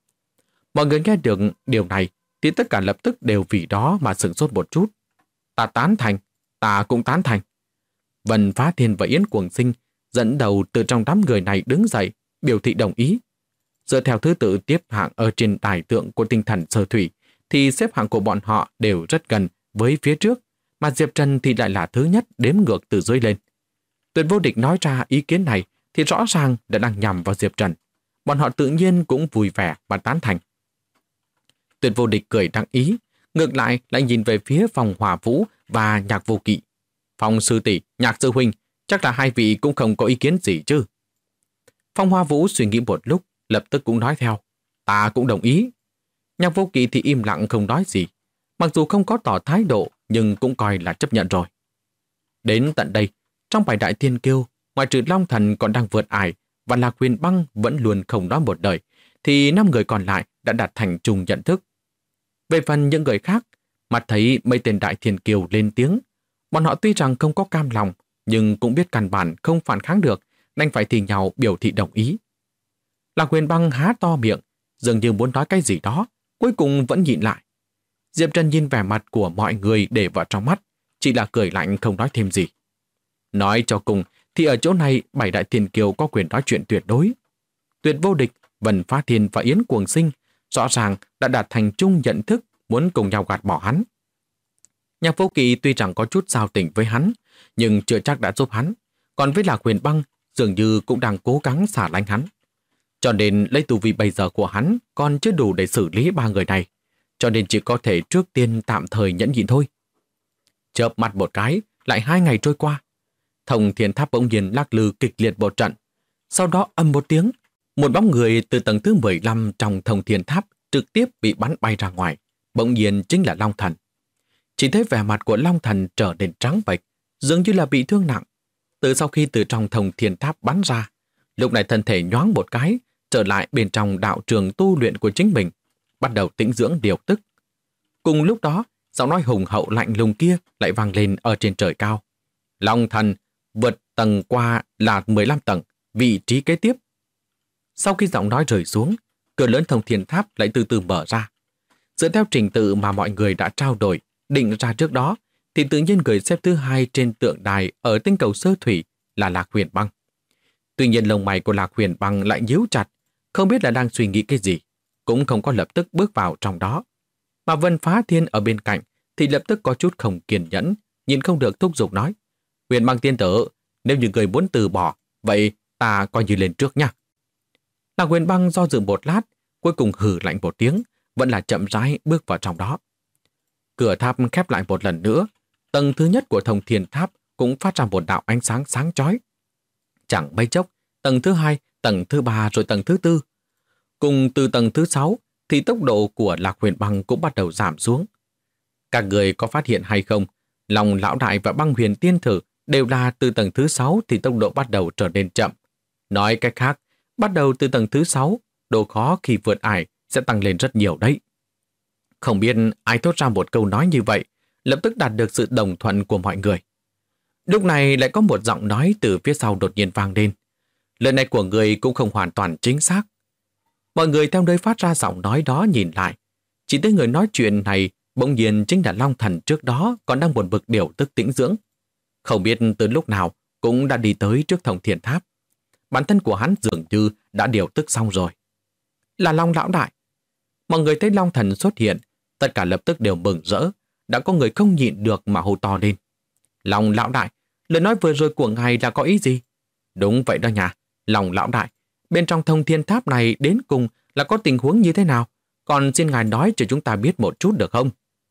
S1: Mọi người nghe được điều này thì tất cả lập tức đều vì đó mà sửng sốt một chút. Ta tán thành, ta cũng tán thành. Vân Phá Thiên và Yến Cuồng Sinh dẫn đầu từ trong đám người này đứng dậy, biểu thị đồng ý. Dựa theo thứ tự tiếp hạng ở trên tài tượng của tinh thần sơ thủy, thì xếp hạng của bọn họ đều rất gần với phía trước, mà Diệp Trần thì lại là thứ nhất đếm ngược từ dưới lên. Tuyệt Vô Địch nói ra ý kiến này thì rõ ràng đã đang nhằm vào Diệp Trần. Bọn họ tự nhiên cũng vui vẻ và tán thành. Tuyệt Vô Địch cười đắc ý, ngược lại nhìn về phía Phong Hỏa Vũ và Nhạc Vô Kỵ. Phong sư tỷ, Nhạc sư huynh, chắc là hai vị cũng không có ý kiến gì chứ? Phong Hỏa Vũ suy nghĩ một lúc, lập tức cũng nói theo. Ta cũng đồng ý. Nhạc Vô Kỵ thì im lặng không nói gì. Mặc dù không có tỏ thái độ, nhưng cũng coi là chấp nhận rồi. Đến tận đây, trong bài đại thiên kiêu, ngoại trừ Long Thần còn đang vượt ải và Lạc Huyền Băng vẫn luôn không nói một lời, thì 5 người còn lại đã đạt thành chung nhận thức. Về phần những người khác, mặt thấy mấy tên đại thiên kiêu lên tiếng, bọn họ tuy rằng không có cam lòng, nhưng cũng biết căn bản không phản kháng được, đành phải thì nhau biểu thị đồng ý. Lạc Huyền Băng há to miệng, dường như muốn nói cái gì đó, cuối cùng vẫn nhịn lại. Diệp Trần nhìn vẻ mặt của mọi người để vào trong mắt, chỉ là cười lạnh không nói thêm gì. Nói cho cùng thì ở chỗ này 7 đại thiên kiêu có quyền nói chuyện tuyệt đối. Tuyệt Vô Địch, Vân Phá Thiên và Yến Cuồng Sinh rõ ràng đã đạt thành chung nhận thức muốn cùng nhau gạt bỏ hắn. Nhạc Vô Kỵ tuy rằng có chút giao tình với hắn, nhưng chưa chắc đã giúp hắn. Còn với Lạc Huyền Băng, dường như cũng đang cố gắng xả lánh hắn. Cho nên lấy tu vi bây giờ của hắn còn chưa đủ để xử lý 3 người này. Cho nên chỉ có thể trước tiên tạm thời nhẫn nhịn thôi. Chợp mắt một cái, lại 2 ngày trôi qua. Thông Thiên Tháp bỗng nhiên lắc lư kịch liệt một trận. Sau đó ầm một tiếng, một bóng người từ tầng thứ 15 trong Thông Thiên Tháp trực tiếp bị bắn bay ra ngoài. Bỗng nhiên chính là Long Thần. Chỉ thấy vẻ mặt của Long Thần trở nên trắng bệch, dường như là bị thương nặng. Sau khi từ trong Thông Thiên Tháp bắn ra, lúc này thân thể nhoáng một cái, trở lại bên trong đạo trường tu luyện của chính mình, bắt đầu tĩnh dưỡng điều tức. Cùng lúc đó, giọng nói hùng hậu lạnh lùng kia lại vang lên ở trên trời cao. Long Thần vượt tầng qua là 15 tầng, vị trí kế tiếp. Sau khi giọng nói rơi xuống, cửa lớn Thông Thiên Tháp lại từ từ mở ra. Dựa theo trình tự mà mọi người đã trao đổi, định ra trước đó, thì tự nhiên người xếp thứ 2 trên tượng đài ở tinh cầu Sơ Thủy là Lạc Huyền Băng. Tuy nhiên lông mày của Lạc Huyền Băng lại nhíu chặt, không biết là đang suy nghĩ cái gì, cũng không có lập tức bước vào trong đó. Mà Vân Phá Thiên ở bên cạnh thì lập tức có chút không kiên nhẫn, nhìn không được thúc giục nói. Huyền Băng tiên tử, nếu như người muốn từ bỏ, vậy ta coi như lên trước nha. Lạc Huyền Băng do dự một lát, cuối cùng hừ lạnh một tiếng, vẫn là chậm rãi bước vào trong đó. Cửa tháp khép lại một lần nữa, tầng thứ nhất của Thông Thiên Tháp cũng phát ra một đạo ánh sáng sáng chói. Chẳng mấy chốc, tầng thứ 2, tầng thứ 3 rồi tầng thứ 4. Cùng từ tầng thứ 6 thì tốc độ của Lạc Huyền Băng cũng bắt đầu giảm xuống. Các người có phát hiện hay không, Long Lão Đại và Băng Huyền Tiên Thử đều là từ tầng thứ 6 thì tốc độ bắt đầu trở nên chậm. Nói cách khác, bắt đầu từ tầng thứ 6, độ khó khi vượt ải sẽ tăng lên rất nhiều đấy. Không biết ai thốt ra một câu nói như vậy, lập tức đạt được sự đồng thuận của mọi người. Lúc này lại có một giọng nói từ phía sau đột nhiên vang lên. Lời này của người cũng không hoàn toàn chính xác. Mọi người theo nơi phát ra giọng nói đó nhìn lại. Chỉ thấy người nói chuyện này bỗng nhiên chính là Long Thần trước đó còn đang buồn bực điều tức tĩnh dưỡng. Không biết từ lúc nào cũng đã đi tới trước Thông Thiên Tháp. Bản thân của hắn dường như đã điều tức xong rồi. Là Long Lão Đại. Mọi người thấy Long Thần xuất hiện, tất cả lập tức đều mừng rỡ. Đã có người không nhịn được mà hô to lên. Long Lão Đại, lời nói vừa rồi của ngài là có ý gì? Đúng vậy đó nhà, Long Lão Đại. Bên trong Thông Thiên Tháp này đến cùng là có tình huống như thế nào? Còn xin ngài nói cho chúng ta biết một chút được không?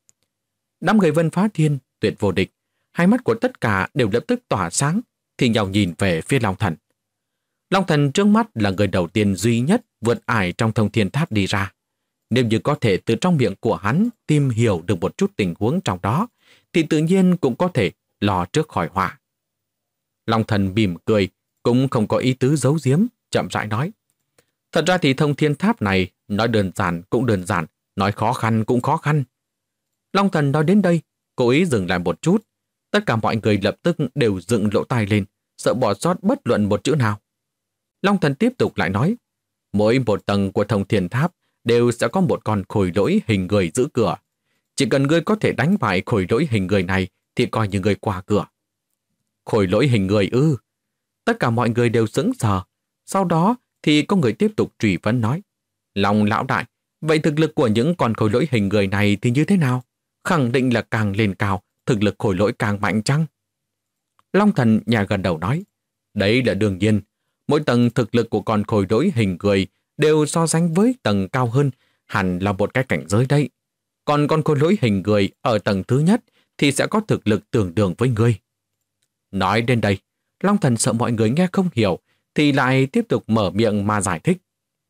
S1: Đám người Vân Phá Thiên, Tuyệt Vô Địch, hai mắt của tất cả đều lập tức tỏa sáng, thì nhau nhìn về phía Long Thần. Long Thần trước mắt là người đầu tiên duy nhất vượt ải trong Thông Thiên Tháp đi ra. Nếu như có thể từ trong miệng của hắn tìm hiểu được một chút tình huống trong đó, thì tự nhiên cũng có thể lò trước khỏi họa. Long Thần mỉm cười, cũng không có ý tứ giấu giếm, chậm rãi nói. Thật ra thì Thông Thiên Tháp này, nói đơn giản cũng đơn giản, nói khó khăn cũng khó khăn. Long Thần nói đến đây, cố ý dừng lại một chút. Tất cả mọi người lập tức đều dựng lỗ tai lên, sợ bỏ sót bất luận một chữ nào. Long Thần tiếp tục lại nói, mỗi một tầng của Thông Thiên Tháp đều sẽ có một con khôi lỗi hình người giữ cửa. Chỉ cần ngươi có thể đánh bại khôi lỗi hình người này thì coi như ngươi qua cửa. Khôi lỗi hình người ư? Tất cả mọi người đều sững sờ. Sau đó thì có người tiếp tục truy vấn nói: Long lão đại, vậy thực lực của những con khối lỗi hình người này thì như thế nào? Khẳng định là càng lên cao, thực lực khối lỗi càng mạnh chăng? Long thần nhà gần đầu nói: Đấy là đương nhiên. Mỗi tầng thực lực của con khối lỗi hình người đều so sánh với tầng cao hơn, hẳn là một cái cảnh giới đấy. Còn con khối lỗi hình người ở tầng thứ nhất thì sẽ có thực lực tương đương với ngươi. Nói đến đây, Long thần sợ mọi người nghe không hiểu, thì lại tiếp tục mở miệng mà giải thích.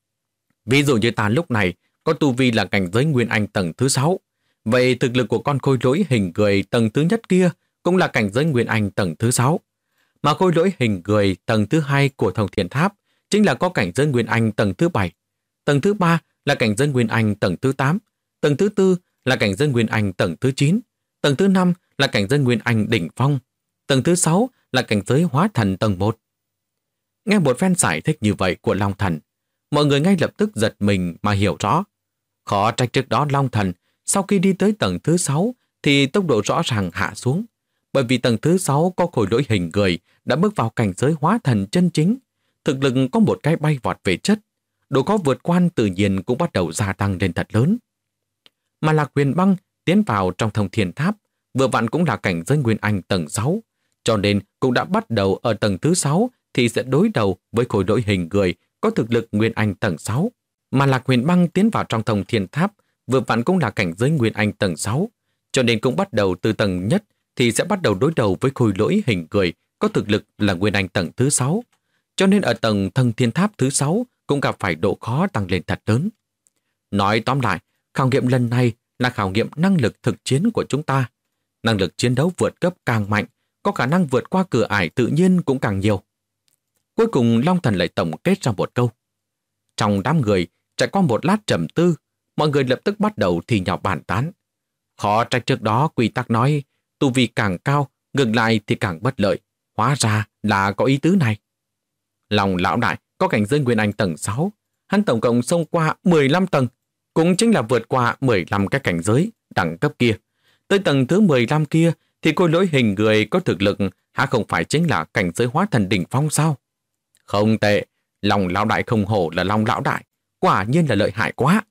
S1: Ví dụ như ta lúc này có tu vi là cảnh giới Nguyên Anh tầng thứ 6, vậy thực lực của con khối lỗi hình người tầng thứ nhất kia cũng là cảnh giới Nguyên Anh tầng thứ 6. Mà khối lỗi hình người tầng thứ 2 của Thông Thiên Tháp chính là có cảnh giới Nguyên Anh tầng thứ 7. Tầng thứ 3 là cảnh giới Nguyên Anh tầng thứ 8. Tầng thứ 4 là cảnh giới Nguyên Anh tầng thứ 9. Tầng thứ 5 là cảnh giới Nguyên Anh đỉnh phong. Tầng thứ 6 là cảnh giới Hóa Thần tầng 1. Nghe một phen giải thích như vậy của Long Thần, mọi người ngay lập tức giật mình mà hiểu rõ. Khó trách trước đó Long Thần sau khi đi tới tầng thứ 6 thì tốc độ rõ ràng hạ xuống, bởi vì tầng thứ 6 có khối lỗi hình người đã bước vào cảnh giới Hóa Thần chân chính, thực lực có một cái bay vọt về chất, độ khó vượt quan tự nhiên cũng bắt đầu gia tăng lên thật lớn. Mà Lạc Huyền Băng tiến vào trong Thông Thiên Tháp vừa vặn cũng là cảnh giới Nguyên Anh tầng 6, cho nên cũng đã bắt đầu ở tầng thứ 6 thì sẽ đối đầu với khối lỗi hình người có thực lực Nguyên Anh tầng 6. Mà Lạc Huyền Băng tiến vào trong Thông Thiên Tháp vừa vặn cũng là cảnh giới Nguyên Anh tầng 6, cho nên cũng bắt đầu từ tầng nhất thì sẽ bắt đầu đối đầu với khối lỗi hình người có thực lực là Nguyên Anh tầng thứ 6. Cho nên ở tầng Thông Thiên Tháp thứ 6 cũng gặp phải độ khó tăng lên thật lớn. Nói tóm lại, khảo nghiệm lần này là khảo nghiệm năng lực thực chiến của chúng ta. Năng lực chiến đấu vượt cấp càng mạnh, có khả năng vượt qua cửa ải tự nhiên cũng càng nhiều. Cuối cùng Long Thần lại tổng kết ra một câu. Trong đám người, trải qua một lát trầm tư, mọi người lập tức bắt đầu thì nhào bàn tán. Khó trách trước đó quy tắc nói, tu vi càng cao, ngược lại thì càng bất lợi. Hóa ra là có ý tứ này. Long lão đại có cảnh giới Nguyên Anh tầng 6, hắn tổng cộng xông qua 15 tầng, cũng chính là vượt qua 15 cái cảnh giới đẳng cấp kia. Tới tầng thứ 15 kia thì khối lỗi hình người có thực lực há không phải chính là cảnh giới Hóa Thần đỉnh phong sao? Không tệ, Long lão đại không hổ là Long lão đại, quả nhiên là lợi hại quá.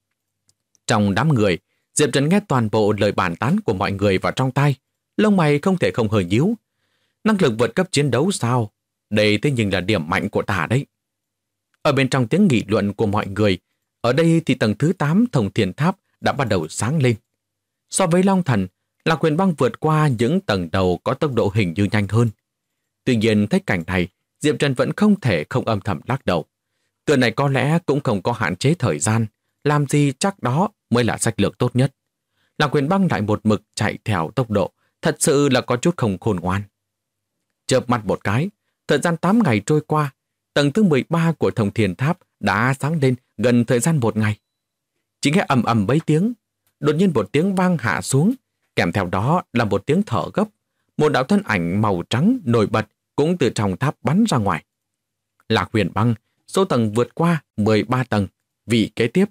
S1: Trong đám người, Diệp Trần nghe toàn bộ lời bàn tán của mọi người vào trong tai, lông mày không thể không hơi nhíu. Năng lực vượt cấp chiến đấu sao? Đây thế nhưng là điểm mạnh của ta đấy. Ở bên trong tiếng nghị luận của mọi người, ở đây thì tầng thứ 8 Thông Thiên Tháp đã bắt đầu sáng lên. So với Long Thần, Lạc Huyền Băng vượt qua những tầng đầu có tốc độ hình như nhanh hơn. Tuy nhiên thấy cảnh này, Diệp Trần vẫn không thể không âm thầm lắc đầu. Cửa này có lẽ cũng không có hạn chế thời gian, làm gì chắc đó mới là sách lược tốt nhất. Lạc Huyền Băng lại một mực chạy theo tốc độ, thật sự là có chút không khôn ngoan. Chợp mắt một cái, thời gian 8 ngày trôi qua, tầng thứ 13 của Thông Thiên Tháp đã sáng lên gần thời gian 1 ngày. Chỉ nghe ầm ầm mấy tiếng, đột nhiên một tiếng vang hạ xuống, kèm theo đó là một tiếng thở gấp. Một đạo thân ảnh màu trắng nổi bật cũng từ trong tháp bắn ra ngoài. Lạc Huyền Băng, số tầng vượt qua 13 tầng, vị kế tiếp.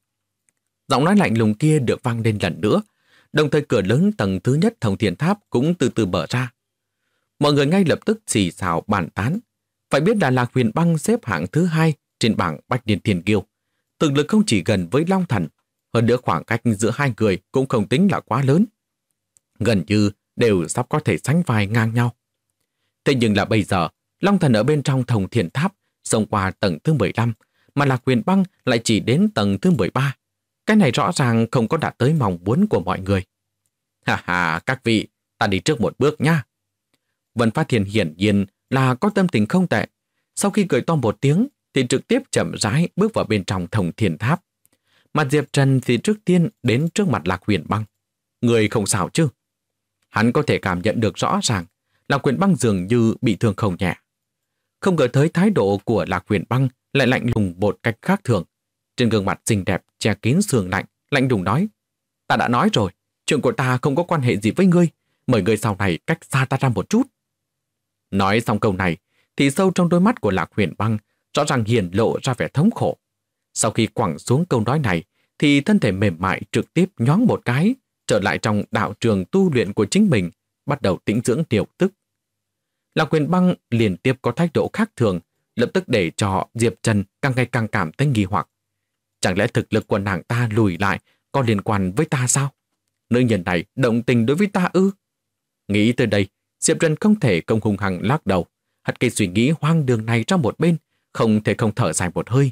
S1: Giọng nói lạnh lùng kia được vang lên lần nữa, đồng thời cửa lớn tầng thứ nhất Thông Thiên Tháp cũng từ từ mở ra. Mọi người ngay lập tức xì xào bàn tán. Phải biết là Lạc Huyền Băng xếp hạng thứ 2 trên bảng Bách Niên Thiên Kiêu. Thực lực không chỉ gần với Long Thần, hơn nữa khoảng cách giữa hai người cũng không tính là quá lớn. Gần như đều sắp có thể sánh vai ngang nhau. Thế nhưng là bây giờ, Long Thần ở bên trong Thông Thiên Tháp xông qua tầng thứ 15, mà Lạc Huyền Băng lại chỉ đến tầng thứ 13. Cái này rõ ràng không có đạt tới mong muốn của mọi người. Ha ha, các vị, ta đi trước một bước nha. Vân Phát Thiên hiển nhiên là có tâm tình không tệ. Sau khi cười to một tiếng thì trực tiếp chậm rãi bước vào bên trong Thông Thiên Tháp. Mà Diệp Trần thì trước tiên đến trước mặt Lạc Huyền Băng. Người không sao chứ? Hắn có thể cảm nhận được rõ ràng Lạc Huyền Băng dường như bị thương không nhẹ. Không ngờ tới thái độ của Lạc Huyền Băng lại lạnh lùng một cách khác thường. Trên gương mặt xinh đẹp che kín sương lạnh, lạnh lùng nói: Ta đã nói rồi, chuyện của ta không có quan hệ gì với ngươi, mời ngươi sau này cách xa ta ra một chút. Nói xong câu này thì sâu trong đôi mắt của Lạc Huyền Băng rõ ràng hiển lộ ra vẻ thống khổ. Sau khi quẳng xuống câu nói này thì thân thể mềm mại trực tiếp nhoáng một cái, trở lại trong đạo trường tu luyện của chính mình, bắt đầu tĩnh dưỡng điều tức. Lạc Huyền Băng liên tiếp có thái độ khác thường, lập tức để cho Diệp Trần càng ngày càng cảm thấy nghi hoặc. Chẳng lẽ thực lực của nàng ta lùi lại có liên quan với ta sao? Nữ nhân này động tình đối với ta ư? Nghĩ tới đây, Diệp Trần không thể không hung hăng lắc đầu, hất cái suy nghĩ hoang đường này trong một bên, không thể không thở dài một hơi.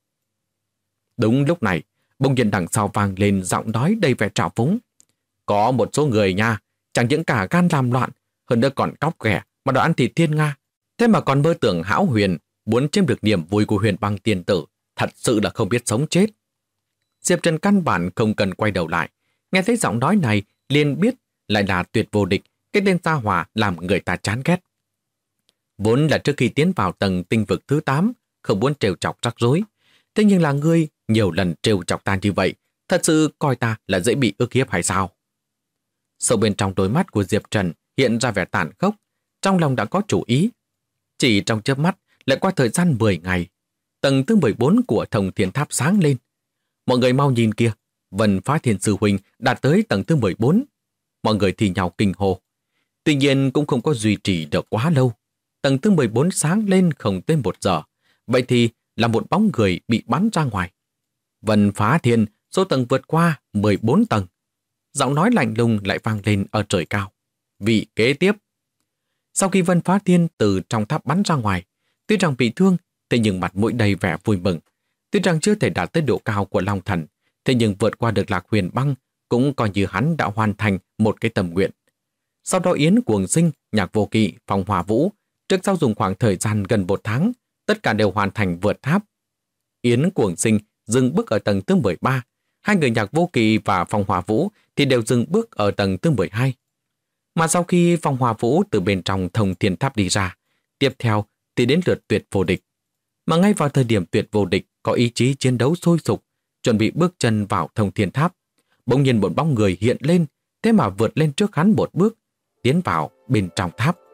S1: Đúng lúc này, bỗng nhiên đằng sau vang lên giọng nói đầy vẻ trào phúng. Có một số người nha, chẳng những cả gan làm loạn, hơn nữa còn cóc ghẻ mà đòi ăn thịt thiên nga. Thế mà còn mơ tưởng hão huyền, muốn chiếm được niềm vui của Huyền Băng tiên tử, thật sự là không biết sống chết. Diệp Trần căn bản không cần quay đầu lại, nghe thấy giọng nói này liền biết lại là Tuyệt Vô Địch, cái tên gia hỏa làm người ta chán ghét. Vốn là trước khi tiến vào tầng tinh vực thứ 8, không muốn trêu chọc rắc rối. Thế nhưng là ngươi nhiều lần trêu chọc ta như vậy, thật sự coi ta là dễ bị ức hiếp hay sao? Sâu bên trong đôi mắt của Diệp Trần hiện ra vẻ tàn khốc, trong lòng đã có chủ ý. Chỉ trong chớp mắt lại qua thời gian 10 ngày, tầng thứ 14 của Thông Thiên Tháp sáng lên. Mọi người mau nhìn kia, Vân Phá Thiên Sư Huynh đạt tới tầng thứ 14. Mọi người thì nhau kinh hô. Tuy nhiên cũng không có duy trì được quá lâu. Tầng thứ 14 sáng lên không tới 1 giờ. Vậy thì là một bóng người bị bắn ra ngoài. Vân Phá Thiên, số tầng vượt qua 14 tầng. Giọng nói lạnh lùng lại vang lên ở trời cao. Vị kế tiếp. Sau khi Vân Phá Thiên từ trong tháp bắn ra ngoài, tuy rằng bị thương, thế nhưng mặt mũi đầy vẻ vui mừng. Tuy rằng chưa thể đạt tới độ cao của Long Thần, thế nhưng vượt qua được Lạc Huyền Băng cũng coi như hắn đã hoàn thành một cái tâm nguyện. Sau đó Yến Cuồng Sinh, Nhạc Vô Kỵ, Phong Hỏa Vũ, trước sau dùng khoảng thời gian gần 1 tháng, tất cả đều hoàn thành vượt tháp. Yến Cuồng Sinh dừng bước ở tầng thứ 13, hai người Nhạc Vô Kỵ và Phong Hỏa Vũ thì đều dừng bước ở tầng thứ 12. Mà sau khi Phong Hỏa Vũ từ bên trong Thông Thiên Tháp đi ra, tiếp theo thì đến lượt Tuyệt Vô Địch. Mà ngay vào thời điểm Tuyệt Vô Địch có ý chí chiến đấu sôi sục, chuẩn bị bước chân vào Thông Thiên Tháp, bỗng nhiên một bóng người hiện lên, thế mà vượt lên trước hắn một bước, tiến vào bên trong tháp.